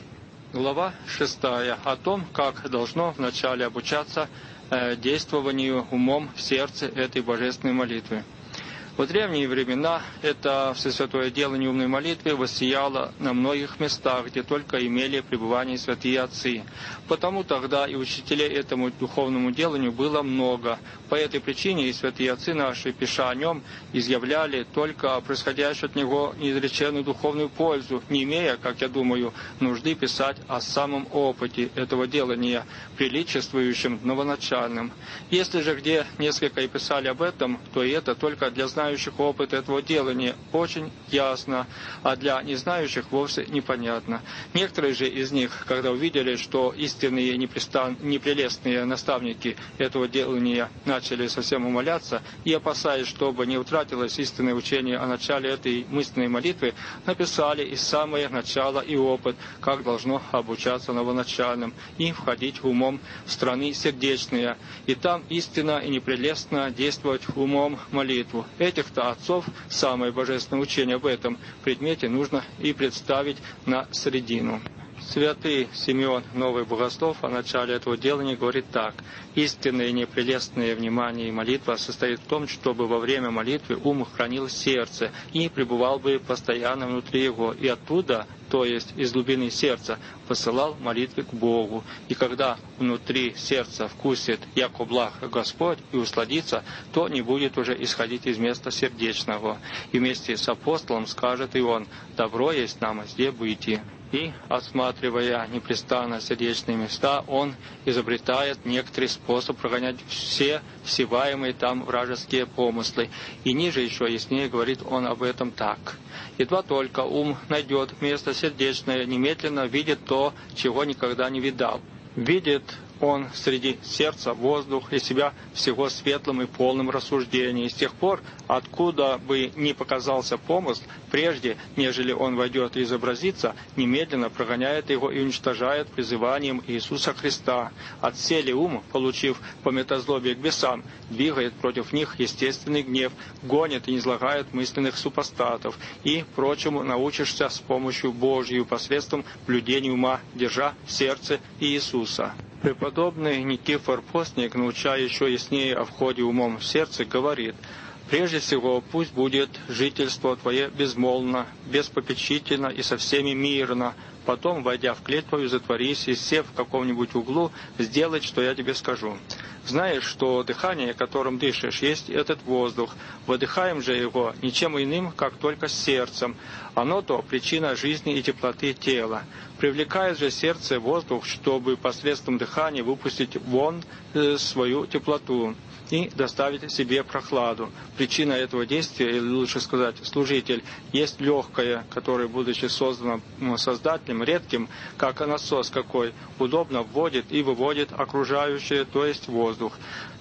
Глава шестая. О том, как должно вначале обучаться э, действованию умом в сердце этой божественной молитвы. В древние времена это всесвятое делание умной молитвы воссияло на многих местах, где только имели пребывание святые отцы. Потому тогда и учителей этому духовному деланию было много. По этой причине и святые отцы наши, пиша о нем, изъявляли только происходящую от него неизреченную духовную пользу, не имея, как я думаю, нужды писать о самом опыте этого делания, приличествующем новоначальным. Если же где несколько и писали об этом, то и это только для знающих опыт этого делания очень ясно, а для незнающих вовсе непонятно. Некоторые же из них, когда увидели, что истинные непрестан... непрелестные наставники этого делания начали совсем умоляться и, опасаясь, чтобы не утратилось истинное учение о начале этой мысленной молитвы, написали и самое начало и опыт, как должно обучаться новоначальным и входить умом в страны сердечные, и там истинно и непрелестно действовать умом молитву. Этих-то отцов самое божественное учение об этом предмете нужно и представить на средину. Святый Симеон, новый богослов, о начале этого делания говорит так: «Истинное непрелестное внимание и молитва состоит в том, чтобы во время молитвы ум хранил сердце и пребывал бы постоянно внутри его, и оттуда, то есть из глубины сердца, посылал молитвы к Богу. И когда внутри сердца вкусит, яко благ Господь, и усладится, то не будет уже исходить из места сердечного. И вместе с апостолом скажет и он: добро есть нам здесь бытие». И, осматривая непрестанно сердечные места, он изобретает некоторый способ прогонять все всеваемые там вражеские помыслы. И ниже еще яснее говорит он об этом так: «Едва только ум найдет место сердечное, немедленно видит то, чего никогда не видал. Видит он среди сердца воздух и себя всего светлым и полным рассуждений. И с тех пор, откуда бы ни показался помысл, прежде, нежели он войдет и изобразится, немедленно прогоняет его и уничтожает призыванием Иисуса Христа. Отсели ум, получив по метазлобию к бесам, двигает против них естественный гнев, гонит и низлагает мысленных супостатов. И прочему научишься с помощью Божьей посредством блюдения ума, держа в сердце Иисуса». Преподобный Никифор Постник, научая еще яснее о входе умом в сердце, говорит: «Прежде всего, пусть будет жительство Твое безмолвно, беспопечительно и со всеми мирно. Потом, войдя в клеть Твою, затворись и, сев в каком-нибудь углу, сделать, что я тебе скажу. Знаешь, что дыхание, которым дышишь, есть этот воздух. Выдыхаем же его ничем иным, как только сердцем. Оно-то причина жизни и теплоты тела. Привлекает же сердце воздух, чтобы посредством дыхания выпустить вон э, свою теплоту и доставить себе прохладу. Причина этого действия, или лучше сказать, служитель, есть легкое, которое, будучи создано Создателем, редким, как насос какой, удобно вводит и выводит окружающее, то есть воздух.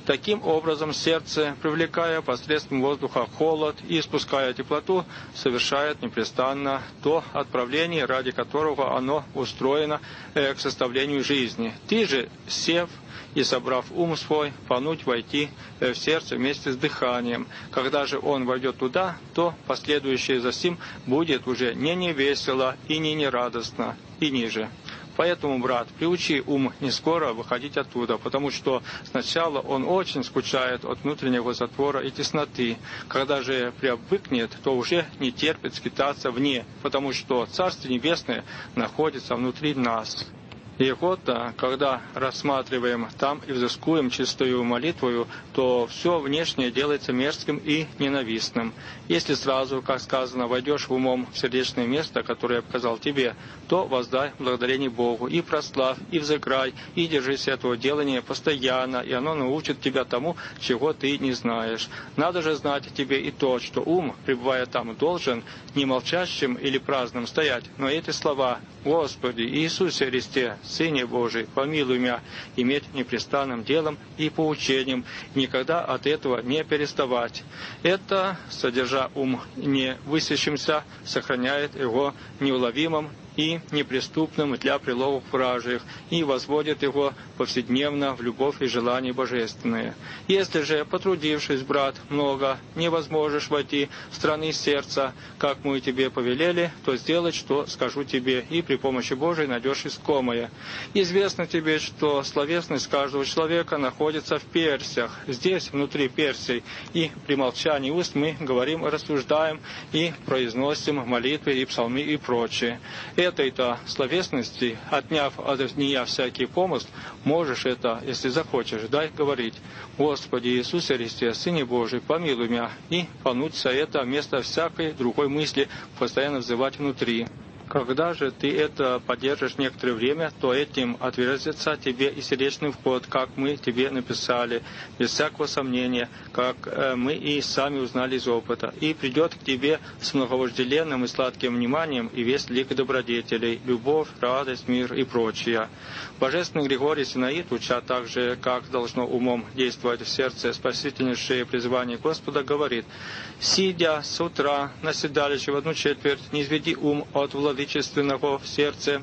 Таким образом, сердце, привлекая посредством воздуха холод и испуская теплоту, совершает непрестанно то отправление, ради которого оно устроено э, к составлению жизни. Ты же, сев и, собрав ум свой, понуть войти в сердце вместе с дыханием. Когда же он войдет туда, то последующее за сим будет уже не невесело и не нерадостно, и ниже. Поэтому, брат, приучи ум не скоро выходить оттуда, потому что сначала он очень скучает от внутреннего затвора и тесноты. Когда же привыкнет, то уже не терпит скитаться вне, потому что Царство Небесное находится внутри нас. И вот-то, когда рассматриваем там и взыскуем чистую молитвою, то все внешнее делается мерзким и ненавистным. Если сразу, как сказано, войдешь в умом в сердечное место, которое я показал тебе, то воздай благодарение Богу, и прославь, и взыграй, и держись этого делания постоянно, и оно научит тебя тому, чего ты не знаешь. Надо же знать тебе и то, что ум, пребывая там, должен не молчащим или праздным стоять, но эти слова: «Господи Иисусе Христе, Сыне Божий, помилуй меня», иметь непрестанным делом и поучением, никогда от этого не переставать. Это, содержа ум не высящимся, сохраняет его неуловимым и неприступным для прилогов вражьих, и возводит его повседневно в любовь и желания божественные. Если же, потрудившись, брат, много, не возможешь войти в страны сердца, как мы тебе повелели, то сделай, что скажу тебе, и при помощи Божией найдешь искомое. Известно тебе, что словесность каждого человека находится в персях, здесь, внутри персей, и при молчании уст мы говорим, рассуждаем и произносим молитвы и псалмы и прочее. Этой-то словесности, отняв от нее всякий помысл, можешь это, если захочешь, дай говорить: «Господи Иисусе Христе, Сыне Божий, помилуй меня», и понуться это вместо всякой другой мысли постоянно взывать внутри. Когда же ты это поддержишь некоторое время, то этим отверзится тебе и сердечный вход, как мы тебе написали, без всякого сомнения, как э, мы и сами узнали из опыта, и придет к тебе с многовожделенным и сладким вниманием и весь лик добродетелей, любовь, радость, мир и прочее. Божественный Григорий Синаид, уча также, как должно умом действовать в сердце спасительнейшее призывание Господа, говорит: «Сидя с утра на седалище в одну четверть, не изведи ум от владычественного в сердце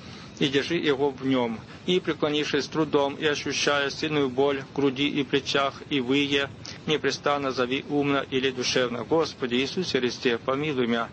и держи его в нем, и, преклонившись с трудом и ощущая сильную боль в груди и плечах и вые, непрестанно зови умно или душевно: Господи Иисусе Христе, помилуй меня».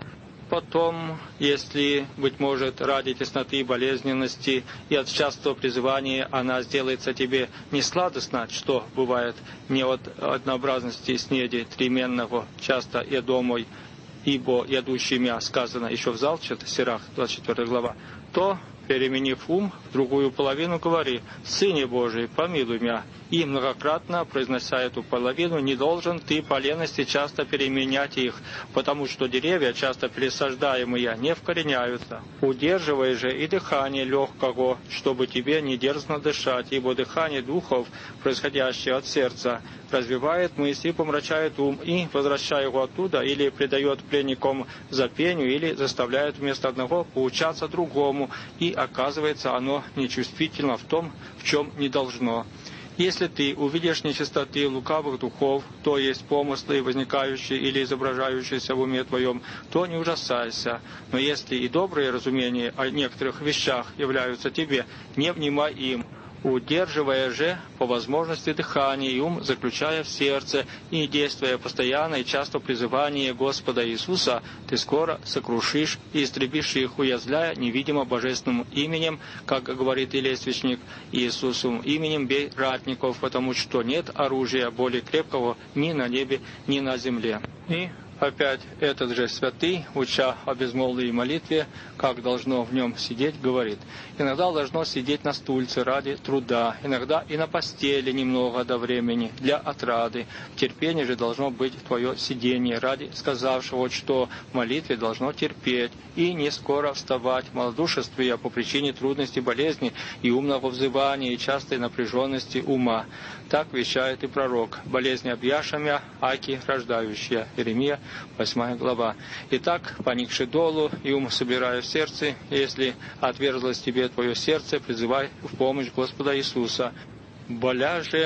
Потом, если, быть может, ради тесноты и болезненности и от частого призывания она сделается тебе не сладостна, что бывает не от однообразности снеди тременного, часто и домой, ибо ядущий мя, сказано еще в Залчат, Сирах, двадцать четвёртая глава, то, переменив ум, в другую половину говори: «Сыне Божий, помилуй меня». И многократно, произнося эту половину, не должен ты по лености часто переменять их, потому что деревья, часто пересаждаемые, не вкореняются. Удерживай же и дыхание легкого, чтобы тебе не дерзно дышать, ибо дыхание духов, происходящее от сердца, развивает мысль и помрачает ум, и, возвращая его оттуда, или предает пленникам запению, или заставляет вместо одного поучаться другому, и оказывается оно нечувствительно в том, в чем не должно. Если ты увидишь нечистоты лукавых духов, то есть помыслы, возникающие или изображающиеся в уме твоем, то не ужасайся. Но если и добрые разумения о некоторых вещах являются тебе, не внимай им, удерживая же по возможности дыхание и ум, заключая в сердце, и действуя постоянно и часто призывание Господа Иисуса, ты скоро сокрушишь и истребишь их, уязвляя невидимо божественным именем, как говорит Илия Священник, Иисусовым именем бей ратников, потому что нет оружия более крепкого ни на небе, ни на земле. И опять этот же святый, уча о безмолвии молитве, как должно в нем сидеть, говорит: иногда должно сидеть на стульце ради труда, иногда и на постели немного до времени для отрады. В терпении же должно быть твое сидение ради сказавшего, что в молитве должно терпеть и не скоро вставать, малодушествуя по причине трудностей болезни и умного взывания и частой напряженности ума. Так вещает и пророк: болезни объяшамя, аки рождающая. Иеремия, восьмая глава. Итак, поникши долу и ум собирая в сердце, если отверзлось тебе твое сердце, призывай в помощь Господа Иисуса. Боля же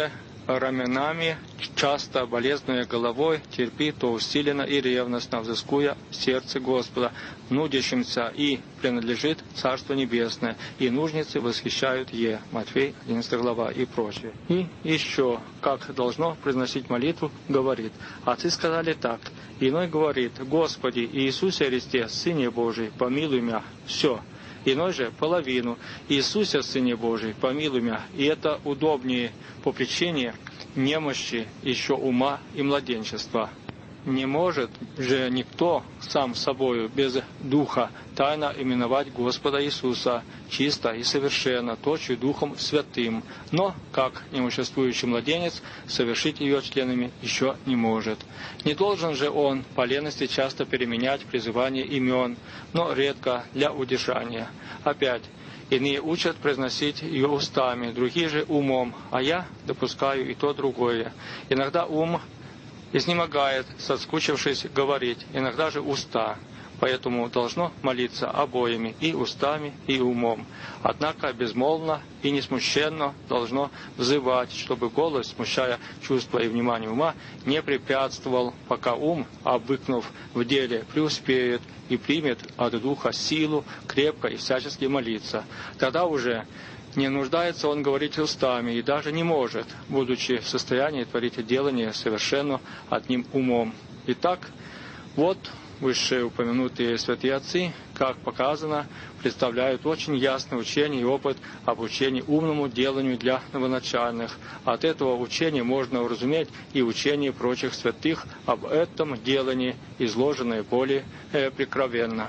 раменами, часто болезнуя головой, терпи то усиленно и ревностно, взыскуя в сердце Господа, нудящимся, и принадлежит Царство Небесное, и нужницы восхищают Е. Матфей, одиннадцатая глава и прочее. И еще, как должно произносить молитву, говорит: отцы сказали так. Иной говорит: Господи Иисусе Христе, Сыне Божий, помилуй меня. Все. Иной же половину: Иисусе, Сыне Божий, помилуй меня. И это удобнее по причине немощи еще ума и младенчества. Не может же никто сам собою без Духа тайно именовать Господа Иисуса чисто и совершенно, точью Духом Святым, но, как неуществующий младенец, совершить ее членами еще не может. Не должен же он по лености часто переменять призывание имен, но редко для удержания. Опять, иные учат произносить ее устами, другие же умом, а я допускаю и то другое. Иногда ум изнемогает, соскучившись говорить, иногда же уста. Поэтому должно молиться обоими, и устами, и умом. Однако безмолвно и несмущенно должно взывать, чтобы голос, смущая чувства и внимание ума, не препятствовал, пока ум, обвыкнув в деле, преуспеет и примет от Духа силу крепко и всячески молиться. Тогда уже не нуждается он говорить устами и даже не может, будучи в состоянии творить делание совершенно одним умом. Итак, вот вышеупомянутые святые отцы, как показано, представляют очень ясное учение и опыт об учении умному деланию для новоначальных. От этого учения можно уразуметь и учение прочих святых об этом делании, изложенное более э, прикровенно.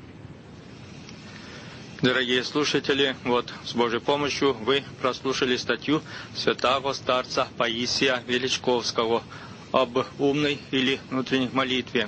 Дорогие слушатели, вот с Божьей помощью вы прослушали статью святого старца Паисия Величковского об умной или внутренней молитве.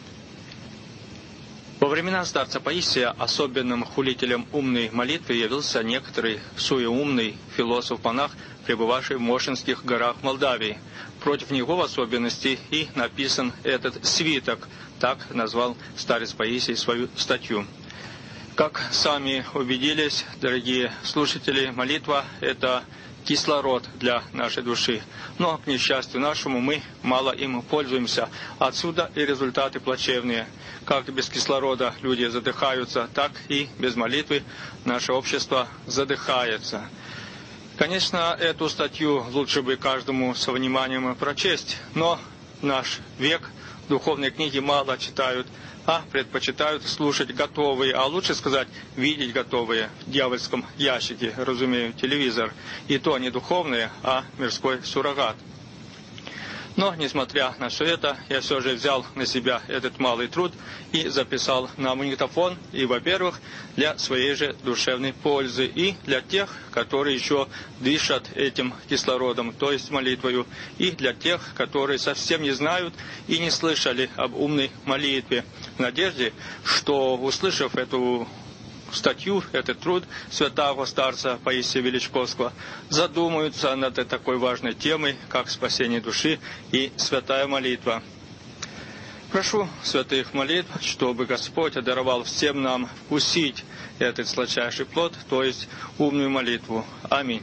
Во времена старца Паисия особенным хулителем умной молитвы явился некоторый суеумный философ-монах, пребывавший в Мошенских горах Молдавии. Против него в особенности и написан этот свиток, так назвал старец Паисий свою статью. Как сами убедились, дорогие слушатели, молитва – это кислород для нашей души. Но, к несчастью нашему, мы мало им пользуемся. Отсюда и результаты плачевные. Как без кислорода люди задыхаются, так и без молитвы наше общество задыхается. Конечно, эту статью лучше бы каждому со вниманием прочесть, но наш век духовные книги мало читают, а предпочитают слушать готовые, а лучше сказать, видеть готовые в дьявольском ящике, разумею, телевизор. И то не духовные, а мирской суррогат. Но, несмотря на все это, я все же взял на себя этот малый труд и записал на магнитофон, и, во-первых, для своей же душевной пользы, и для тех, которые еще дышат этим кислородом, то есть молитвою, и для тех, которые совсем не знают и не слышали об умной молитве, в надежде, что, услышав эту статью, этот труд святого старца Паисия Величковского, задумаются над такой важной темой, как спасение души и святая молитва. Прошу святых молитв, чтобы Господь одаровал всем нам вкусить этот сладчайший плод, то есть умную молитву. Аминь.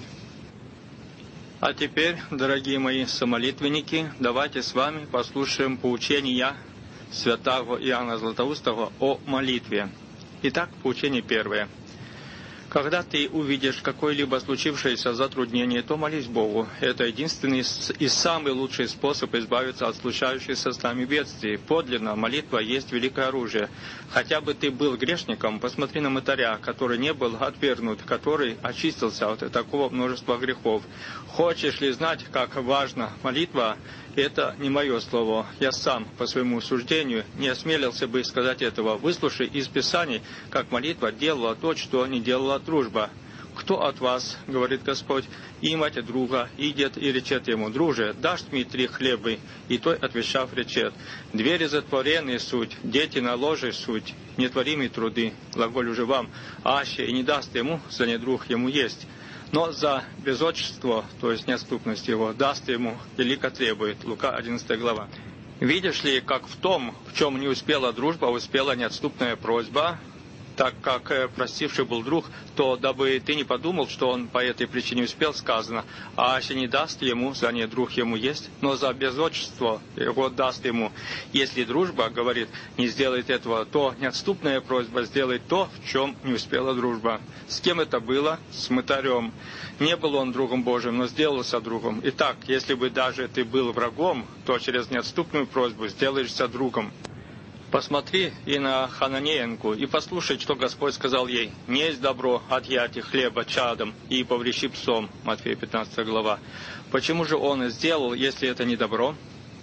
А теперь, дорогие мои самолитвенники, давайте с вами послушаем поучения святого Иоанна Златоустого о молитве. Итак, поучение первое. Когда ты увидишь какое-либо случившееся затруднение, то молись Богу. Это единственный и самый лучший способ избавиться от случающихся с нами бедствий. Подлинно, молитва есть великое оружие. Хотя бы ты был грешником, посмотри на мытаря, который не был отвергнут, который очистился от такого множества грехов. Хочешь ли знать, как важна молитва? Это не мое слово. Я сам, по своему суждению, не осмелился бы сказать этого. Выслушай из Писаний, как молитва делала то, что не делала дружба. «Кто от вас, — говорит Господь, — имать друга, идет и речет ему: друже, дашь мне три хлебы?» И той, отвечав, речет: «Двери затворенные суть, дети на ложе суть, нетворимые труды, глаголю же вам, аще и не даст ему, за недруг ему есть. Но за безотчество, то есть неотступность его, даст ему, велико требует». Лука, одиннадцатая глава. Видишь ли, как в том, в чем не успела дружба, успела неотступная просьба? так как э, простивший был друг, то дабы ты не подумал, что он по этой причине успел, сказано, а если не даст ему, за не друг ему есть, но за безотчество его даст ему. Если дружба, говорит, не сделает этого, то неотступная просьба сделать то, в чем не успела дружба. С кем это было? С мытарем. Не был он другом Божьим, но сделался другом. Итак, если бы даже ты был врагом, то через неотступную просьбу сделаешься другом. Посмотри и на Хананеенку, и послушай, что Господь сказал ей. «Не есть добро отъять хлеба чадом и поврещи псом». Матфея пятнадцатая глава. Почему же он сделал, если это не добро?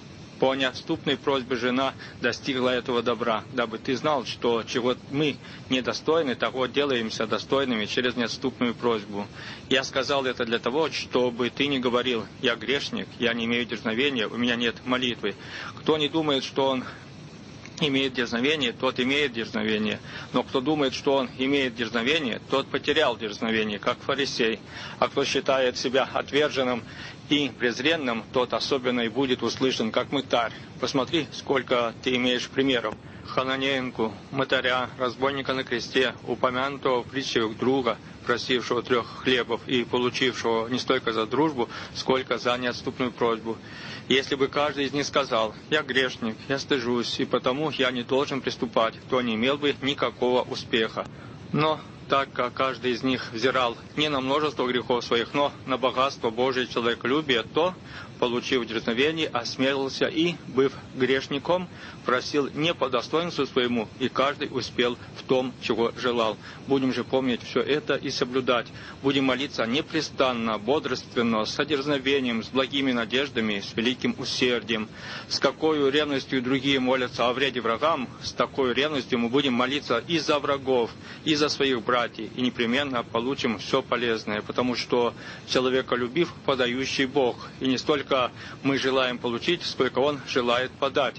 По неотступной просьбе жена достигла этого добра, дабы ты знал, что чего мы недостойны, того делаемся достойными через неотступную просьбу. Я сказал это для того, чтобы ты не говорил: «Я грешник, я не имею дерзновения, у меня нет молитвы». Кто не думает, что он имеет дерзновение, тот имеет дерзновение. Но кто думает, что он имеет дерзновение, тот потерял дерзновение, как фарисей. А кто считает себя отверженным и презренным, тот особенно и будет услышан, как мытарь. Посмотри, сколько ты имеешь примеров. Хананеенку, мытаря, разбойника на кресте, упомянутого в притчах друга, просившего трех хлебов и получившего не столько за дружбу, сколько за неотступную просьбу. Если бы каждый из них сказал: «Я грешник, я стыжусь, и потому я не должен приступать», то не имел бы никакого успеха. Но так как каждый из них взирал не на множество грехов своих, но на богатство Божие человеколюбие, то, получив дерзновение, осмелился и, быв грешником, просил не по достоинству своему, и каждый успел в том, чего желал. Будем же помнить все это и соблюдать. Будем молиться непрестанно, бодрственно, с дерзновением, с благими надеждами, с великим усердием. С какой ревностью другие молятся о вреде врагам, с такой ревностью мы будем молиться и за врагов, и за своих братьев, и непременно получим все полезное, потому что человеколюбив подающий Бог, и не столько мы желаем получить, сколько Он желает подать.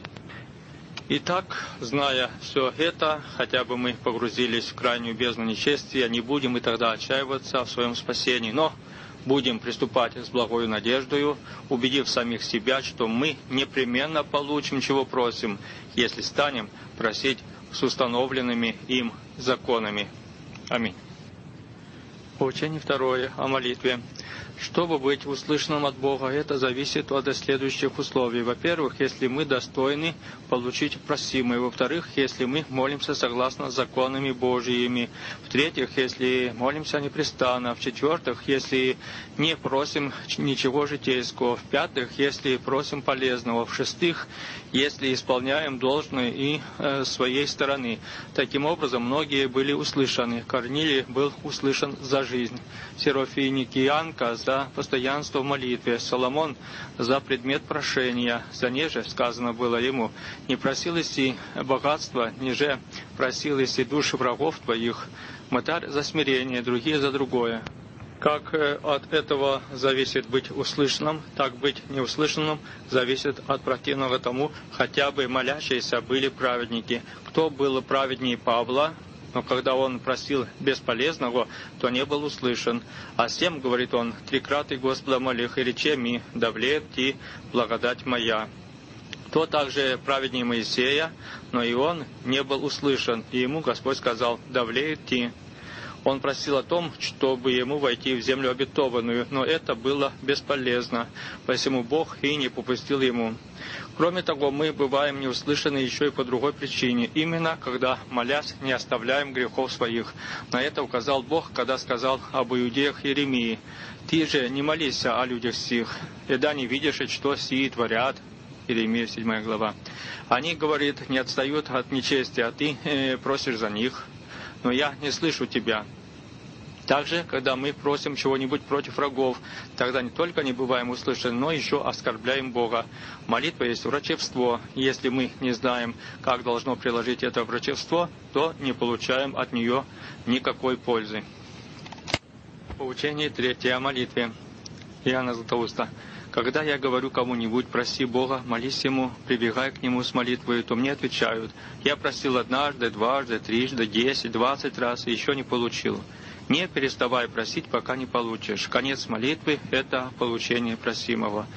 Итак, зная все это, хотя бы мы погрузились в крайнюю бездну нечестия, не будем и тогда отчаиваться в своем спасении, но будем приступать с благою надеждою, убедив самих себя, что мы непременно получим, чего просим, если станем просить с установленными им законами. Аминь. Поучение второе о молитве. Чтобы быть услышанным от Бога, это зависит от следующих условий. Во-первых, если мы достойны получить просимое. Во-вторых, если мы молимся согласно законами Божьими. В-третьих, если молимся непрестанно. В-четвертых, если не просим ничего житейского. В-пятых, если просим полезного. В-шестых, если исполняем должное и э, своей стороны. Таким образом, многие были услышаны. Корнилий был услышан за жизнь. Серафиникиянка за постоянство в молитве, Соломон за предмет прошения. За неже сказано было ему: «Не просил иси богатства, ниже просил иси души врагов твоих». Мытарь за смирение, другие за другое. Как от этого зависит быть услышанным, так быть неуслышанным зависит от противного тому, хотя бы молящиеся были праведники. Кто был праведнее Павла? Но когда он просил бесполезного, то не был услышан. А всем, говорит он, трикраты Господа молих, и рече ми, да влеет ти благодать моя. То также праведнее Моисея, но и он не был услышан, и ему Господь сказал: да влеет ти. Он просил о том, чтобы ему войти в землю обетованную, но это было бесполезно, посему Бог и не попустил ему. Кроме того, мы бываем неуслышаны еще и по другой причине, именно когда, молясь, не оставляем грехов своих. На это указал Бог, когда сказал об иудеях Иеремии: «Ты же не молись о людях сих, и да не видишь, что сии творят». Иеремия седьмая глава. Они, говорит, не отстают от нечестия, а ты э, просишь за них, но я не слышу тебя. Также, когда мы просим чего-нибудь против врагов, тогда не только не бываем услышаны, но еще оскорбляем Бога. Молитва есть врачевство. Если мы не знаем, как должно приложить это врачевство, то не получаем от нее никакой пользы. Поучение третье о молитве. Иоанна Златоуста. Когда я говорю кому-нибудь: проси Бога, молись Ему, прибегай к Нему с молитвой, то мне отвечают: я просил однажды, дважды, трижды, десять, двадцать раз и еще не получил. Не переставай просить, пока не получишь. Конец молитвы – это получение просимого.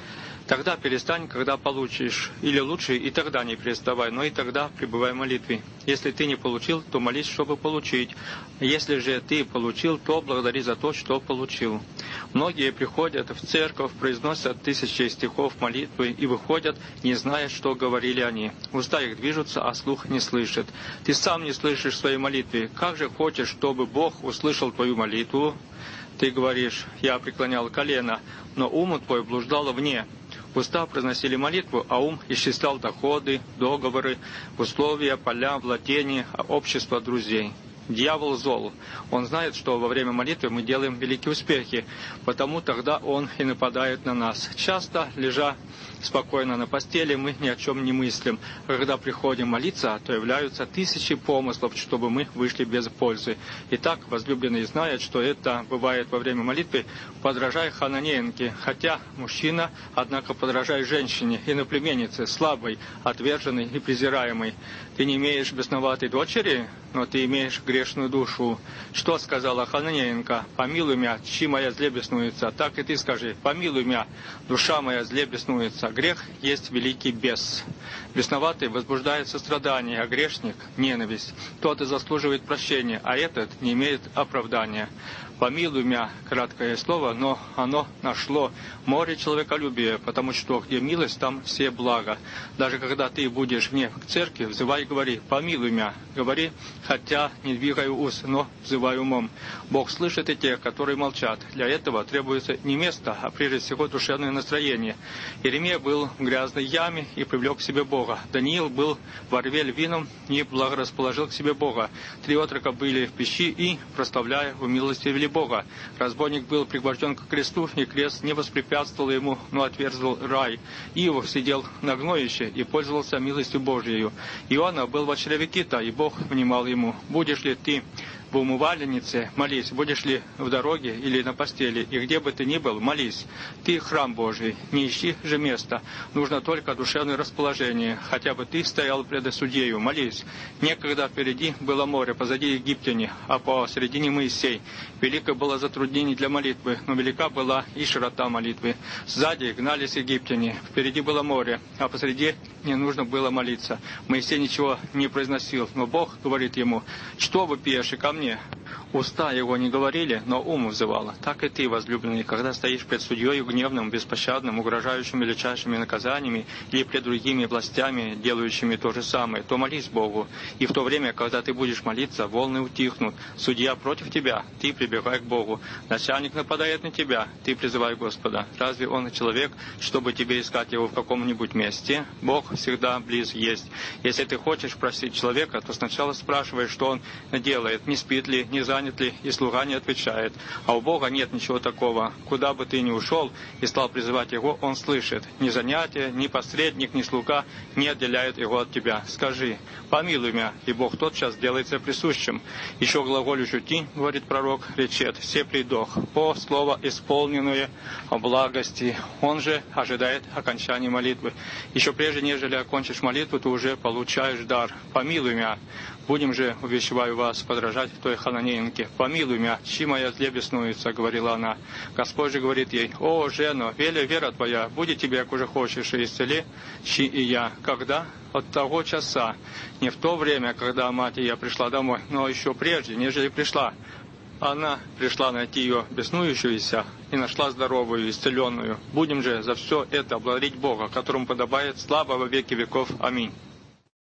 Тогда перестань, когда получишь. Или лучше и тогда не переставай, но и тогда пребывай в молитве. Если ты не получил, то молись, чтобы получить. Если же ты получил, то благодари за то, что получил. Многие приходят в церковь, произносят тысячи стихов молитвы и выходят, не зная, что говорили они. Уста их движутся, а слух не слышит. Ты сам не слышишь своей молитвы. Как же хочешь, чтобы Бог услышал твою молитву? Ты говоришь: я преклонял колено, но ум твой блуждал вне. Уста произносили молитву, а ум исчислял доходы, договоры, условия, поля, владения, общество друзей. Дьявол зол. Он знает, что во время молитвы мы делаем великие успехи, потому тогда он и нападает на нас. Часто, лежа спокойно на постели, мы ни о чем не мыслим. Когда приходим молиться, то являются тысячи помыслов, чтобы мы вышли без пользы. Итак, возлюбленные знают, что это бывает во время молитвы, подражай хананеенке, хотя мужчина, однако подражай женщине, иноплеменнице, слабой, отверженной и презираемой. Ты не имеешь бесноватой дочери, но ты имеешь грешную душу. Что сказала хананеенка? Помилуй меня, чи моя зле беснуется. Так и ты скажи: помилуй меня, душа моя зле беснуется. Грех есть великий бес. Бесноватый возбуждает сострадание, а грешник — ненависть. Тот и заслуживает прощения, а этот не имеет оправдания. Помилуй меня, краткое слово, но оно нашло море человеколюбия, потому что где милость, там все блага. Даже когда ты будешь вне церкви, взывай и говори: помилуй меня. Говори, хотя не двигаю уст, но взывай умом. Бог слышит и тех, которые молчат. Для этого требуется не место, а прежде всего душевное настроение. Иеремия был в грязной яме и привлек к себе Бога. Даниил был во рве львином и благорасположил к себе Бога. Три отрока были в пещи и, прославляя, умилостивили Бога. Разбойник был пригвожден к кресту, и крест не воспрепятствовал ему, но отверзал рай. Иов сидел на гноище и пользовался милостью Божией. Иоанна был во чреве кита, и Бог внимал ему. Будешь ли ты в умывальнице, молись, будешь ли в дороге или на постели, и где бы ты ни был, молись. Ты храм Божий, не ищи же места, нужно только душевное расположение, хотя бы ты стоял пред судьею, молись. Некогда впереди было море, позади египтяне, а посередине Моисей. Велико было затруднение для молитвы, но велика была и широта молитвы. Сзади гнались египтяне, впереди было море, а посреди не нужно было молиться. Моисей ничего не произносил, но Бог говорит ему: что вы пьешь ко мне? Уста его не говорили, но ум взывало. Так и ты, возлюбленный, когда стоишь пред судьей гневным, беспощадным, угрожающим величайшими наказаниями, или пред другими властями, делающими то же самое, то молись Богу. И в то время, когда ты будешь молиться, волны утихнут. Судья против тебя, ты прибегай к Богу. Начальник нападает на тебя, ты призывай Господа. Разве он человек, чтобы тебе искать его в каком-нибудь месте? Бог всегда близ есть. Если ты хочешь просить человека, то сначала спрашивай, что он делает, не спит ли, не занят ли, и слуга не отвечает. А у Бога нет ничего такого. Куда бы ты ни ушел и стал призывать Его, Он слышит. Ни занятие, ни посредник, ни слуга не отделяют Его от тебя. Скажи: помилуй меня, и Бог тотчас делается присущим. Еще глаголющую ти, говорит пророк, речет: все придох. О, слово исполненное о благости. Он же ожидает окончания молитвы. Еще прежде, нежели окончишь молитву, ты уже получаешь дар. Помилуй меня. Будем же, увещеваю вас, подражать той хананеенке. Помилуй меня, чи моя зле беснуется, говорила она. Господь же говорит ей: о, жено, веля вера твоя, будет тебе, як уже хочешь, и исцели, чи и я. Когда? От того часа. Не в то время, когда мать ее пришла домой, но еще прежде, нежели пришла. Она пришла найти ее беснующуюся и нашла здоровую, исцеленную. Будем же за все это благодарить Бога, которому подобает слава во веки веков. Аминь.